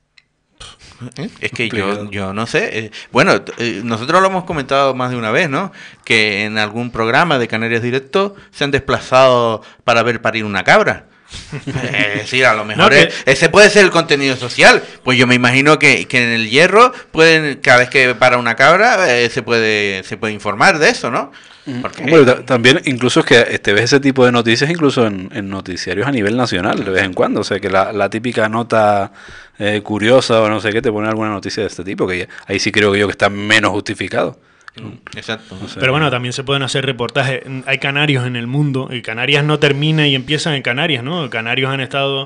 ¿Eh? Es que yo, yo no sé. Eh, bueno, t- eh, nosotros lo hemos comentado más de una vez, ¿no? Que en algún programa de Canarias Directo se han desplazado para ver parir una cabra. Es decir, a lo mejor No, que- es- ese puede ser el contenido social. Pues yo me imagino que, que en El Hierro pueden, cada vez que para una cabra eh, se puede se puede informar de eso, ¿no? Porque- Hombre, ta- también incluso es que este, ves ese tipo de noticias incluso en, en noticiarios a nivel nacional de vez en cuando, o sea que la, la típica nota eh, curiosa o no sé qué te pone alguna noticia de este tipo, que ya- ahí sí creo que yo que está menos justificado. Exacto. O sea, pero bueno, también se pueden hacer reportajes. Hay canarios en el mundo y Canarias no termina y empiezan en Canarias, ¿no? Canarios han estado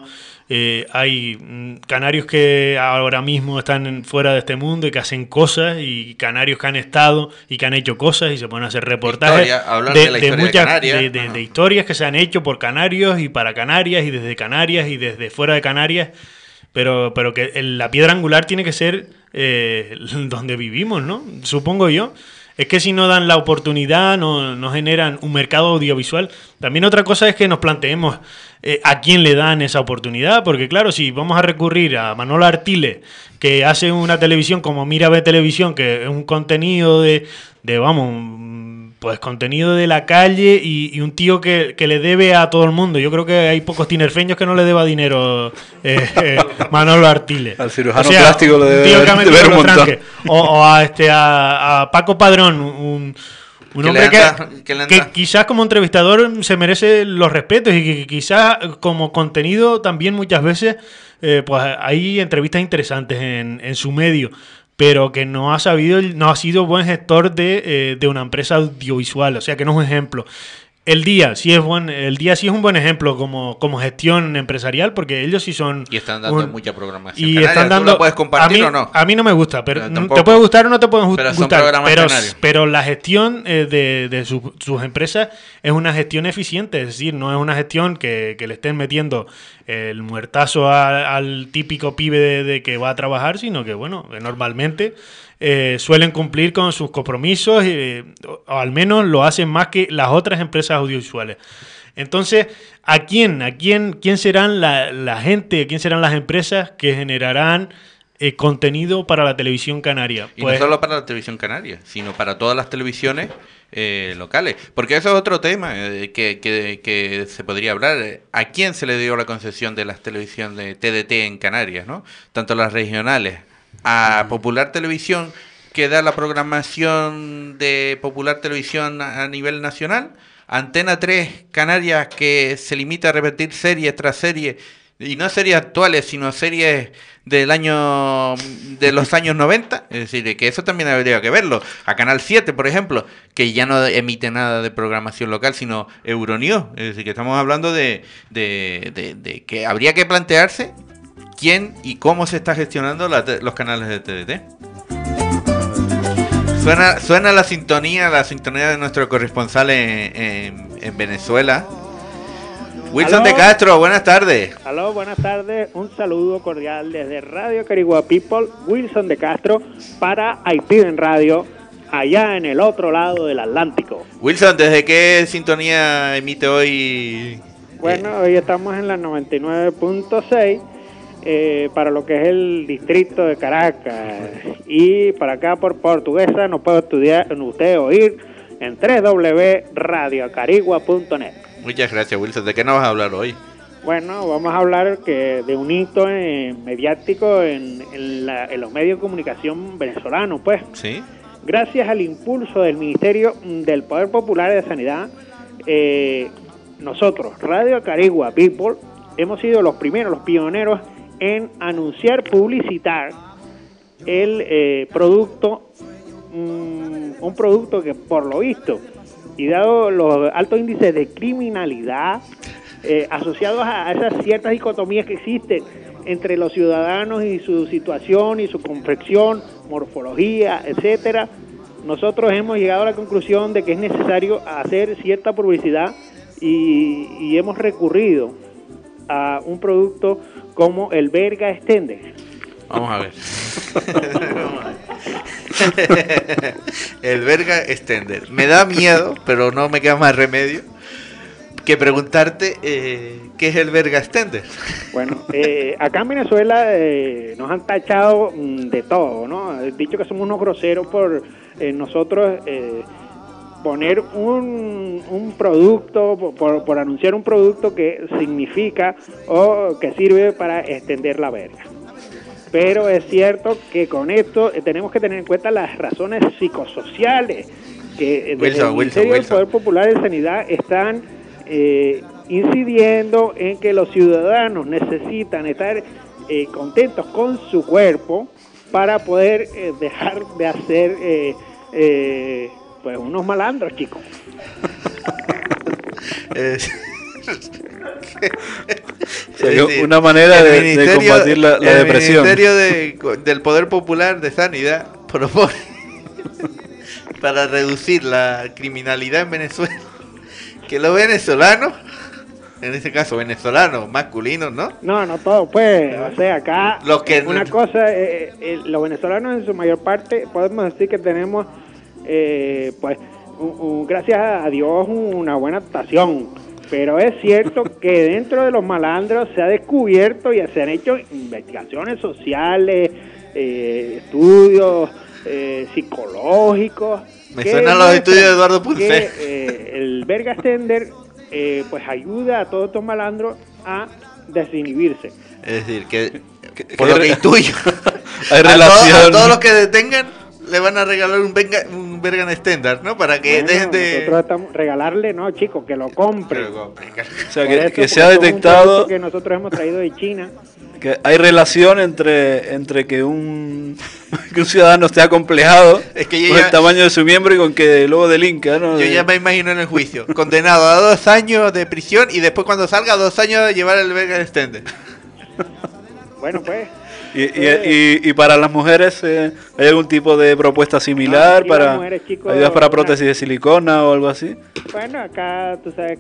Eh, hay mm, canarios que ahora mismo están en- fuera de este mundo y que hacen cosas, y canarios que han estado y que han hecho cosas y se pueden hacer reportajes Historia, hablar de la historia de muchas Canarias. de, de- Ajá. de historias que se han hecho por canarios y para Canarias y desde Canarias y desde fuera de Canarias, pero, pero que el- la piedra angular tiene que ser eh, donde vivimos, ¿no? Supongo yo. Es que si no dan la oportunidad, no, no generan un mercado audiovisual. También otra cosa es que nos planteemos eh, a quién le dan esa oportunidad, porque claro, si vamos a recurrir a Manolo Artile, que hace una televisión como Mira Ve Televisión, que es un contenido de, de vamos, un- pues contenido de la calle y, y un tío que, que le debe a todo el mundo. Yo creo que hay pocos tinerfeños que no le deba dinero eh, eh, Manolo Artile. Al cirujano O sea, plástico le un debe tío que ha deber metido un los montón. tranques. O, o a, este, a, a Paco Padrón, un, un Que hombre le que, anda- que le que anda. quizás como entrevistador se merece los respetos y que quizás como contenido también muchas veces eh, pues hay entrevistas interesantes en, en su medio, pero que no ha sabido, no ha sido buen gestor de, eh, de una empresa audiovisual, o sea que no es un ejemplo. El Día sí es buen, el Día sí es un buen ejemplo como, como gestión empresarial, porque ellos sí son Y están dando un- mucha programación. y Canarias, están ¿tú dando la puedes compartir a mí, o no? A mí no me gusta, pero No, no, tampoco. te puede gustar o no te puede gu- Pero son gustar, programas pero, canarios. pero la gestión eh, de, de su- sus empresas es una gestión eficiente, es decir, no es una gestión que, que le estén metiendo el muertazo a- al típico pibe de, de que va a trabajar, sino que, bueno, que normalmente eh, suelen cumplir con sus compromisos, eh, o, o al menos lo hacen más que las otras empresas audiovisuales. Entonces, ¿a quién? ¿A quién, quién serán la, la gente, quién serán las empresas que generarán eh, contenido para la televisión canaria? Y Pues, no solo para la televisión canaria, sino para todas las televisiones eh, locales. Porque eso es otro tema eh, que, que, que se podría hablar. ¿A quién se le dio la concesión de las televisiones de T D T en Canarias, ¿no? Tanto las regionales. A Popular Televisión, que da la programación de Popular Televisión a a nivel nacional. Antena tres Canarias, que se limita a repetir serie tras serie, y no series actuales, sino series del año de los años noventa, es decir, que eso también habría que verlo. A Canal siete, por ejemplo, que ya no emite nada de programación local, sino Euronews, es decir, que estamos hablando de, de, de, de que habría que plantearse quién y cómo se está gestionando la te- los canales de T D T. Suena, suena la sintonía, la sintonía de nuestro corresponsal en, en, en Venezuela. Wilson ¿Aló? de Castro, buenas tardes. Aló, buenas tardes. Un saludo cordial desde Radio Carigua People, Wilson de Castro, para Haití en Radio, allá en el otro lado del Atlántico. Wilson, ¿desde qué sintonía emite hoy? Bueno, hoy estamos en la noventa y nueve punto seis eh, para lo que es el distrito de Caracas, y para acá por Portuguesa nos puede estudiar, usted oír en doble u doble u doble punto radio carigua punto net. Muchas gracias, Wilson. ¿De qué nos vas a hablar hoy? Bueno, vamos a hablar que de un hito eh, mediático en, en, la- en los medios de comunicación venezolanos, pues. Sí. Gracias al impulso del Ministerio del Poder Popular de Sanidad, eh, nosotros, Radio Carigua People, hemos sido los primeros, los pioneros en anunciar, publicitar el eh, producto, mm, un producto que por lo visto, y dado los altos índices de criminalidad eh, asociados a, a esas ciertas dicotomías que existen entre los ciudadanos y su situación y su complexión, morfología, etcétera, nosotros hemos llegado a la conclusión de que es necesario hacer cierta publicidad y, y hemos recurrido a un producto como el Verga Extender. Vamos a ver. El Verga Extender. Me da miedo, pero no me queda más remedio que preguntarte eh, qué es el Verga Extender. Bueno, eh, acá en Venezuela eh, nos han tachado mm, de todo, ¿no? Han dicho que somos unos groseros por eh, nosotros eh, poner un, un producto, por- por, por anunciar un producto que significa o que sirve para extender la verga. Pero es cierto que con esto eh, tenemos que tener en cuenta las razones psicosociales que eh, desde Wilson, el Wilson, Ministerio del Wilson. Poder Popular de Sanidad están eh, incidiendo en que los ciudadanos necesitan estar eh, contentos con su cuerpo para poder eh, dejar de hacer eh, eh, pues unos malandros, chicos. Eh, O sea, que una manera de, de combatir la, la el depresión. El Ministerio de, del Poder Popular de Sanidad propone para reducir la criminalidad en Venezuela que los venezolanos, en este caso venezolanos masculinos, ¿no? No, no todo, pues, o sea, acá Los que- una cosa, eh, eh, los venezolanos en su mayor parte podemos decir que tenemos, eh, pues, un- un- gracias a Dios, una buena adaptación. Pero es cierto que dentro de los malandros se ha descubierto y se han hecho investigaciones sociales, eh, estudios eh, psicológicos. Me que suenan los muestran estudios de Eduardo Punce. que, eh, el verga extender eh, pues ayuda a todos estos malandros a desinhibirse. Es decir, que, Que- por que lo que re- intuyo, Hay a, todos, relación. a todos los que detengan le van a regalar un, venga, un Bergan Standard, ¿no? Para que Bueno, dejen de... nosotros estamos regalarle, no, chicos, que lo compren. Que lo compren. O sea, Por que, eso, que porque se ha esto es un detectado producto que nosotros hemos traído de China. que hay relación entre, entre que un que un ciudadano esté acomplejado Es que yo con ya- el tamaño de su miembro y con que luego delinca, ¿no? Yo ya me imagino en el juicio, condenado a dos años de prisión y después cuando salga dos años de llevar el Bergan Standard. Bueno, pues. Y, y, y, y para las mujeres, eh, ¿hay algún tipo de propuesta similar aquí las para mujeres, chicos, ayudas para una- prótesis de silicona o algo así? Bueno, acá tú sabes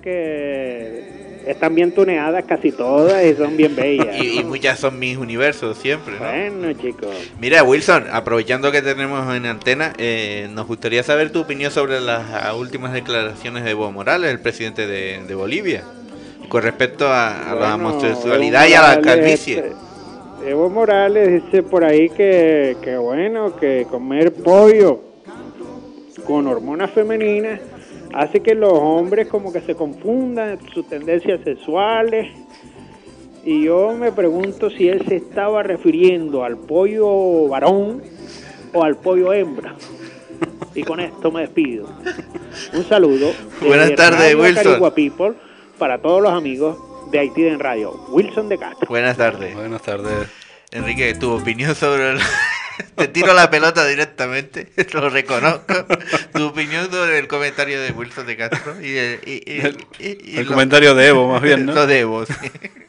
que están bien tuneadas casi todas y son bien bellas. Y, y muchas son mis universos siempre, ¿no? Bueno, chicos. Mira, Wilson, aprovechando que tenemos en antena, eh, nos gustaría saber tu opinión sobre las ah, últimas declaraciones de Evo Morales, el presidente de, de Bolivia, con respecto a, a la Bueno, homosexualidad Evo y a la Morales, calvicie. este, Evo Morales dice por ahí que, que bueno, que comer pollo con hormonas femeninas hace que los hombres como que se confundan sus tendencias sexuales. Y yo me pregunto si él se estaba refiriendo al pollo varón o al pollo hembra. Y con esto me despido. Un saludo. Buenas desde tardes, Radio Wilson. Carigua People para todos los amigos de Haití en Radio. Wilson de Castro. Buenas tardes. Buenas tardes. Enrique, tu opinión sobre el... Te tiro la pelota directamente, lo reconozco. Tu opinión sobre el comentario de Wilson de Castro y el, y- y- El, y- y el lo- comentario de Evo, más bien, ¿no? Lo de Evo, sí.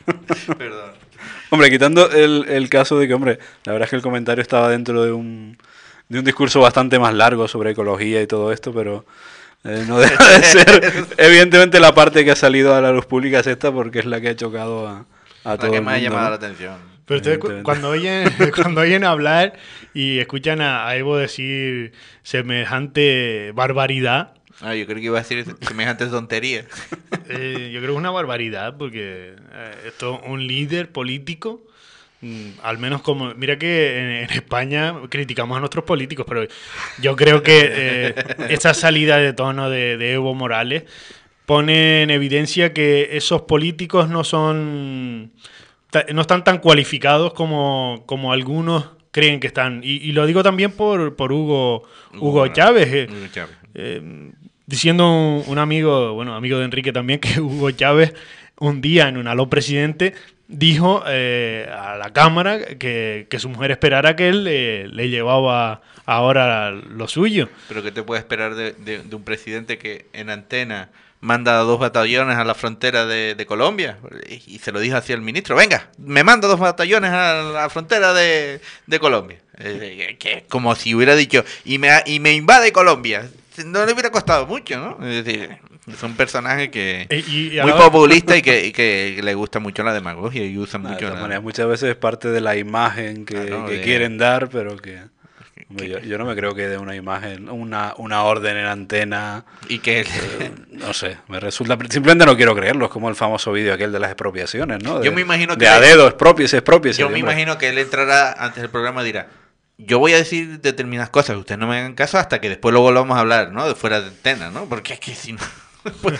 Perdón. Hombre, quitando el, el caso de que, hombre, la verdad es que el comentario estaba dentro de un, de un discurso bastante más largo sobre ecología y todo esto, pero eh, no deja de ser, evidentemente, la parte que ha salido a la luz pública es esta porque es la que ha chocado a, a La todo que el me ha mundo, llamado ¿no? la atención. Pero ustedes cu- Evidentemente. cuando oyen, cuando oyen hablar y escuchan a, a Evo decir semejante barbaridad, Ah, yo creo que iba a decir semejante tontería. eh, yo creo que es una barbaridad porque eh, esto un líder político, mm, al menos como... Mira que en, en España criticamos a nuestros políticos, pero yo creo que eh, esa salida de tono de, de Evo Morales pone en evidencia que esos políticos no son... ta- no están tan cualificados como, como algunos creen que están. Y, y lo digo también por, por Hugo, Hugo Chávez. eh, Hugo Chávez. eh, diciendo un, un amigo, bueno, amigo de Enrique también, que Hugo Chávez un día en un aló presidente dijo eh, a la Cámara que, que su mujer esperara que él eh, le llevaba ahora lo suyo. Pero ¿qué te puede esperar de, de- de un presidente que en antena manda dos batallones a la frontera de, de Colombia? Y, y se lo dijo así al ministro, venga, me manda dos batallones a la frontera de, de Colombia. Eh, que- como si hubiera dicho, y me, y me invade Colombia. No le hubiera costado mucho, ¿no? Es decir, es un personaje que Eh, y- y a muy la- populista y que, y que le gusta mucho la demagogia y usa Nah, de mucho todas la... maneras, muchas veces es parte de la imagen que, Claro, que de- quieren dar, pero que... hombre, yo, yo no me creo que dé una imagen, una, una orden en antena. Y que... eh, no sé, me resulta... Simplemente no quiero creerlo, es como el famoso vídeo aquel de las expropiaciones, ¿no? De, Yo me imagino que- De a dedo, expropiese, expropiese. Yo me hombre. imagino que él entrará antes del programa y dirá, yo voy a decir determinadas cosas, ustedes no me hagan caso hasta que después lo volvamos a hablar, ¿no? De fuera de antena, ¿no? Porque es que si no... pues,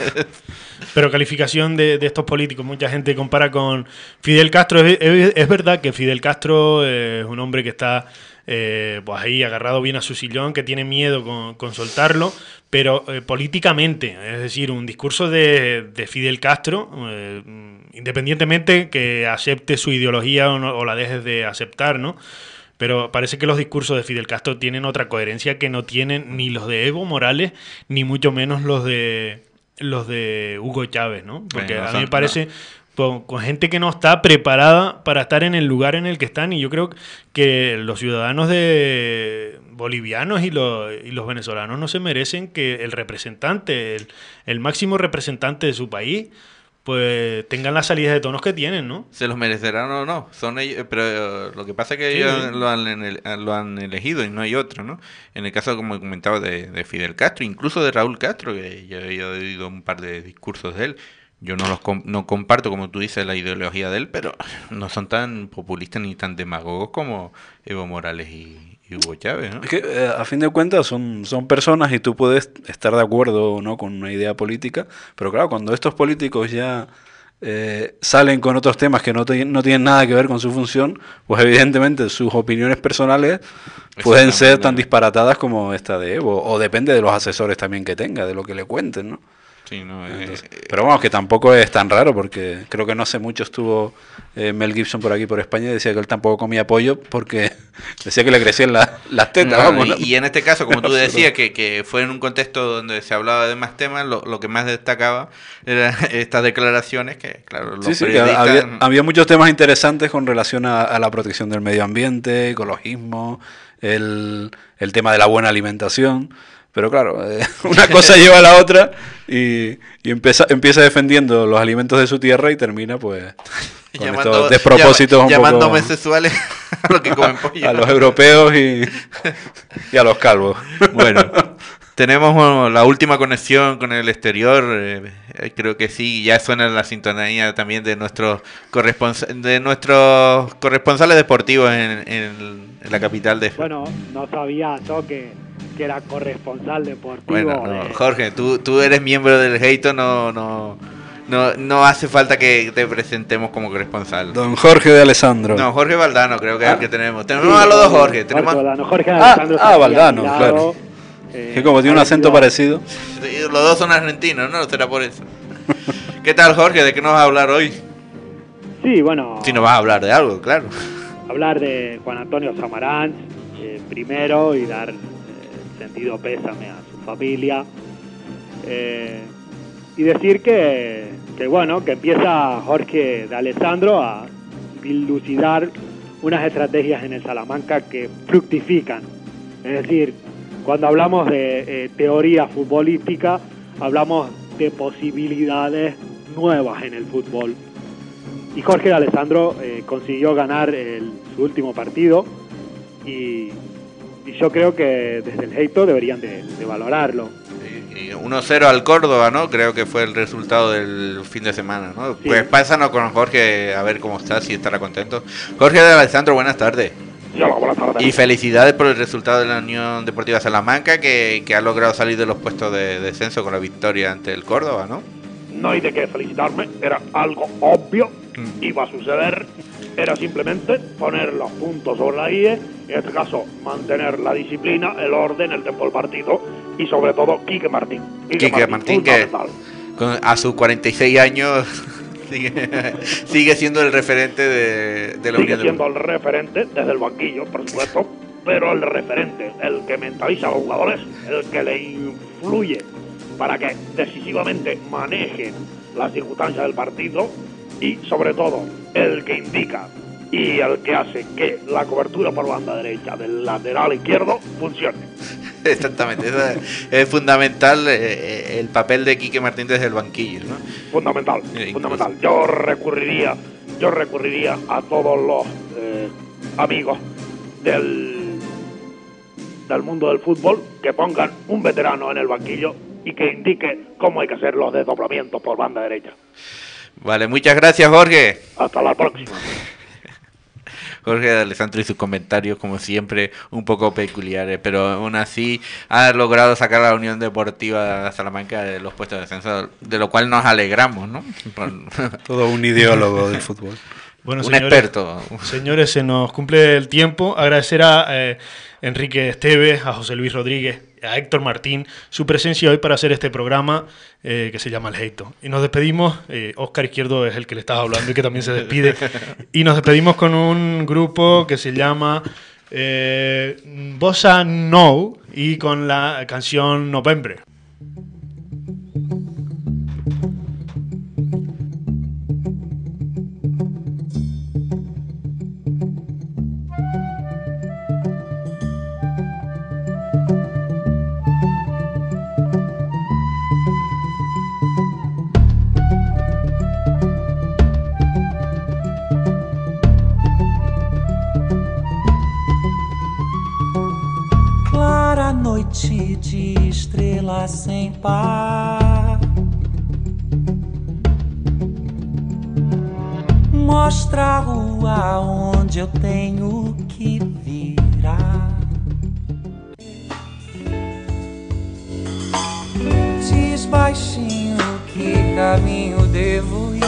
Pero calificación de, de estos políticos, mucha gente compara con Fidel Castro. Es, es- es verdad que Fidel Castro eh, es un hombre que está eh, pues ahí agarrado bien a su sillón, que tiene miedo con, con soltarlo, pero eh, políticamente, es decir, un discurso de, de Fidel Castro, eh, independientemente que acepte su ideología o, no- o la dejes de aceptar, ¿no? Pero parece que los discursos de Fidel Castro tienen otra coherencia que no tienen ni los de Evo Morales, ni mucho menos los de los de Hugo Chávez, ¿no? Porque Bueno, a mí son- me parece con, con gente que no está preparada para estar en el lugar en el que están, y yo creo que los ciudadanos de bolivianos y los, y los venezolanos no se merecen que el representante, el, el máximo representante de su país, pues tengan las salidas de tonos que tienen, ¿no? Se los merecerán o no, son ellos, pero eh, lo que pasa es que Sí. ellos lo han, ele- lo han elegido y no hay otro, ¿no? En el caso, como comentaba, de, de Fidel Castro, incluso de Raúl Castro, que yo he oído un par de discursos de él. Yo no los com- no comparto, como tú dices, la ideología de él, pero no son tan populistas ni tan demagogos como Evo Morales y, y Hugo Chávez, ¿no? Es que eh, a fin de cuentas son, son personas y tú puedes estar de acuerdo o no con una idea política, pero claro, cuando estos políticos ya eh, salen con otros temas que no, te- no tienen nada que ver con su función, pues evidentemente sus opiniones personales pueden ser tan disparatadas como esta de Evo, o depende de los asesores también que tenga, de lo que le cuenten, ¿no? Sí, no, eh, Entonces, pero vamos, que tampoco es tan raro, porque creo que no hace mucho estuvo eh, Mel Gibson por aquí, por España, y decía que él tampoco comía pollo porque decía que le crecían la- las tetas. No, vamos, y, ¿no? y en este caso, como tú Absurdo. decías, que, que fue en un contexto donde se hablaba de más temas, lo, lo que más destacaba eran estas declaraciones que, claro, los Sí, sí, que periodistas... había, había muchos temas interesantes con relación a, a la protección del medio ambiente, ecologismo, el, el tema de la buena alimentación. Pero claro, eh, una cosa lleva a la otra y, y empieza, empieza defendiendo los alimentos de su tierra y termina pues con Llamando- estos despropósitos llama- un llamando poco homosexuales a los que comen pollo. a los europeos y, y a los calvos. Bueno, tenemos bueno, la última conexión con el exterior. eh, eh, creo que sí, ya suena la sintonía también de nuestros correspons de nuestros corresponsales deportivos en, en- en la capital de. Bueno, no sabía yo que, que era corresponsal deportivo. Bueno, no, de- Jorge, tú, tú eres miembro del Heito, no, no, no, no hace falta que te presentemos como corresponsal. Don Jorge de Alessandro. No, Jorge Valdano creo que es el que tenemos. Tenemos Sí, a los dos Jorge Jorge. Tenemos Valdano. Jorge Ah, Alessandro ah, está Valdano, aquí al claro. lado, eh, Que como tiene un acento parecido- parecido. Los dos son argentinos, ¿no? Será por eso. ¿Qué tal, Jorge? ¿De qué nos vas a hablar hoy? Sí, bueno, Si nos vas a hablar de algo, claro. hablar de Juan Antonio Samaranch eh, primero y dar eh, sentido pésame a su familia. Eh, y decir que, que, bueno, que empieza Jorge de Alessandro a dilucidar unas estrategias en el Salamanca que fructifican. Es decir, cuando hablamos de eh, teoría futbolística, hablamos de posibilidades nuevas en el fútbol. Y Jorge de Alessandro eh, consiguió ganar el, su último partido y, y yo creo que desde el Heito deberían de, de valorarlo. Y uno cero al Córdoba, ¿no? Creo que fue el resultado del fin de semana, ¿no? Pues pásanos con Jorge a ver cómo está, si estará contento. Jorge de Alessandro, buenas tardes. Hola, buenas tardes. Y felicidades por el resultado de la Unión Deportiva Salamanca, que, que ha logrado salir de los puestos de descenso con la victoria ante el Córdoba, ¿no? No hay de qué felicitarme, era algo obvio, iba a suceder, era simplemente poner los puntos sobre la I E, en este caso mantener la disciplina, el orden, el tempo del partido y sobre todo Quique Martín. Quique Martín, que fundamental. con- a sus cuarenta y seis años sigue, sigue siendo el referente de, de la Sigue Unión siendo Deportiva. el referente desde el banquillo, por supuesto, pero el referente, el que mentaliza a los jugadores, el que le influye para que decisivamente manejen las circunstancias del partido y sobre todo el que indica y el que hace que la cobertura por banda derecha del lateral izquierdo funcione. Exactamente, eso es, es fundamental eh, eh, el papel de Quique Martín desde el banquillo, ¿no? Fundamental, fundamental. Yo recurriría, yo recurriría a todos los eh, amigos del, del mundo del fútbol que pongan un veterano en el banquillo y que indique cómo hay que hacer los desdoblamientos por banda derecha. Vale, muchas gracias, Jorge. Hasta la próxima. Jorge de Alessandro y sus comentarios, como siempre, un poco peculiares, pero aún así ha logrado sacar a la Unión Deportiva Salamanca de los puestos de descenso, de lo cual nos alegramos, ¿no? Por- Todo un ideólogo del fútbol. Bueno, un señores, experto. Señores, se nos cumple el tiempo. Agradecer a eh, Enrique Esteves, a José Luis Rodríguez, a Héctor Martín, su presencia hoy para hacer este programa eh, que se llama El Heito. Y nos despedimos, eh, Óscar Izquierdo es el que le estaba hablando y que también se despide. Y nos despedimos con un grupo que se llama eh, Bossa No y con la canción Novembre. noite de estrelas sem par. Mostra a rua onde eu tenho que virar. Diz baixinho que caminho devo ir.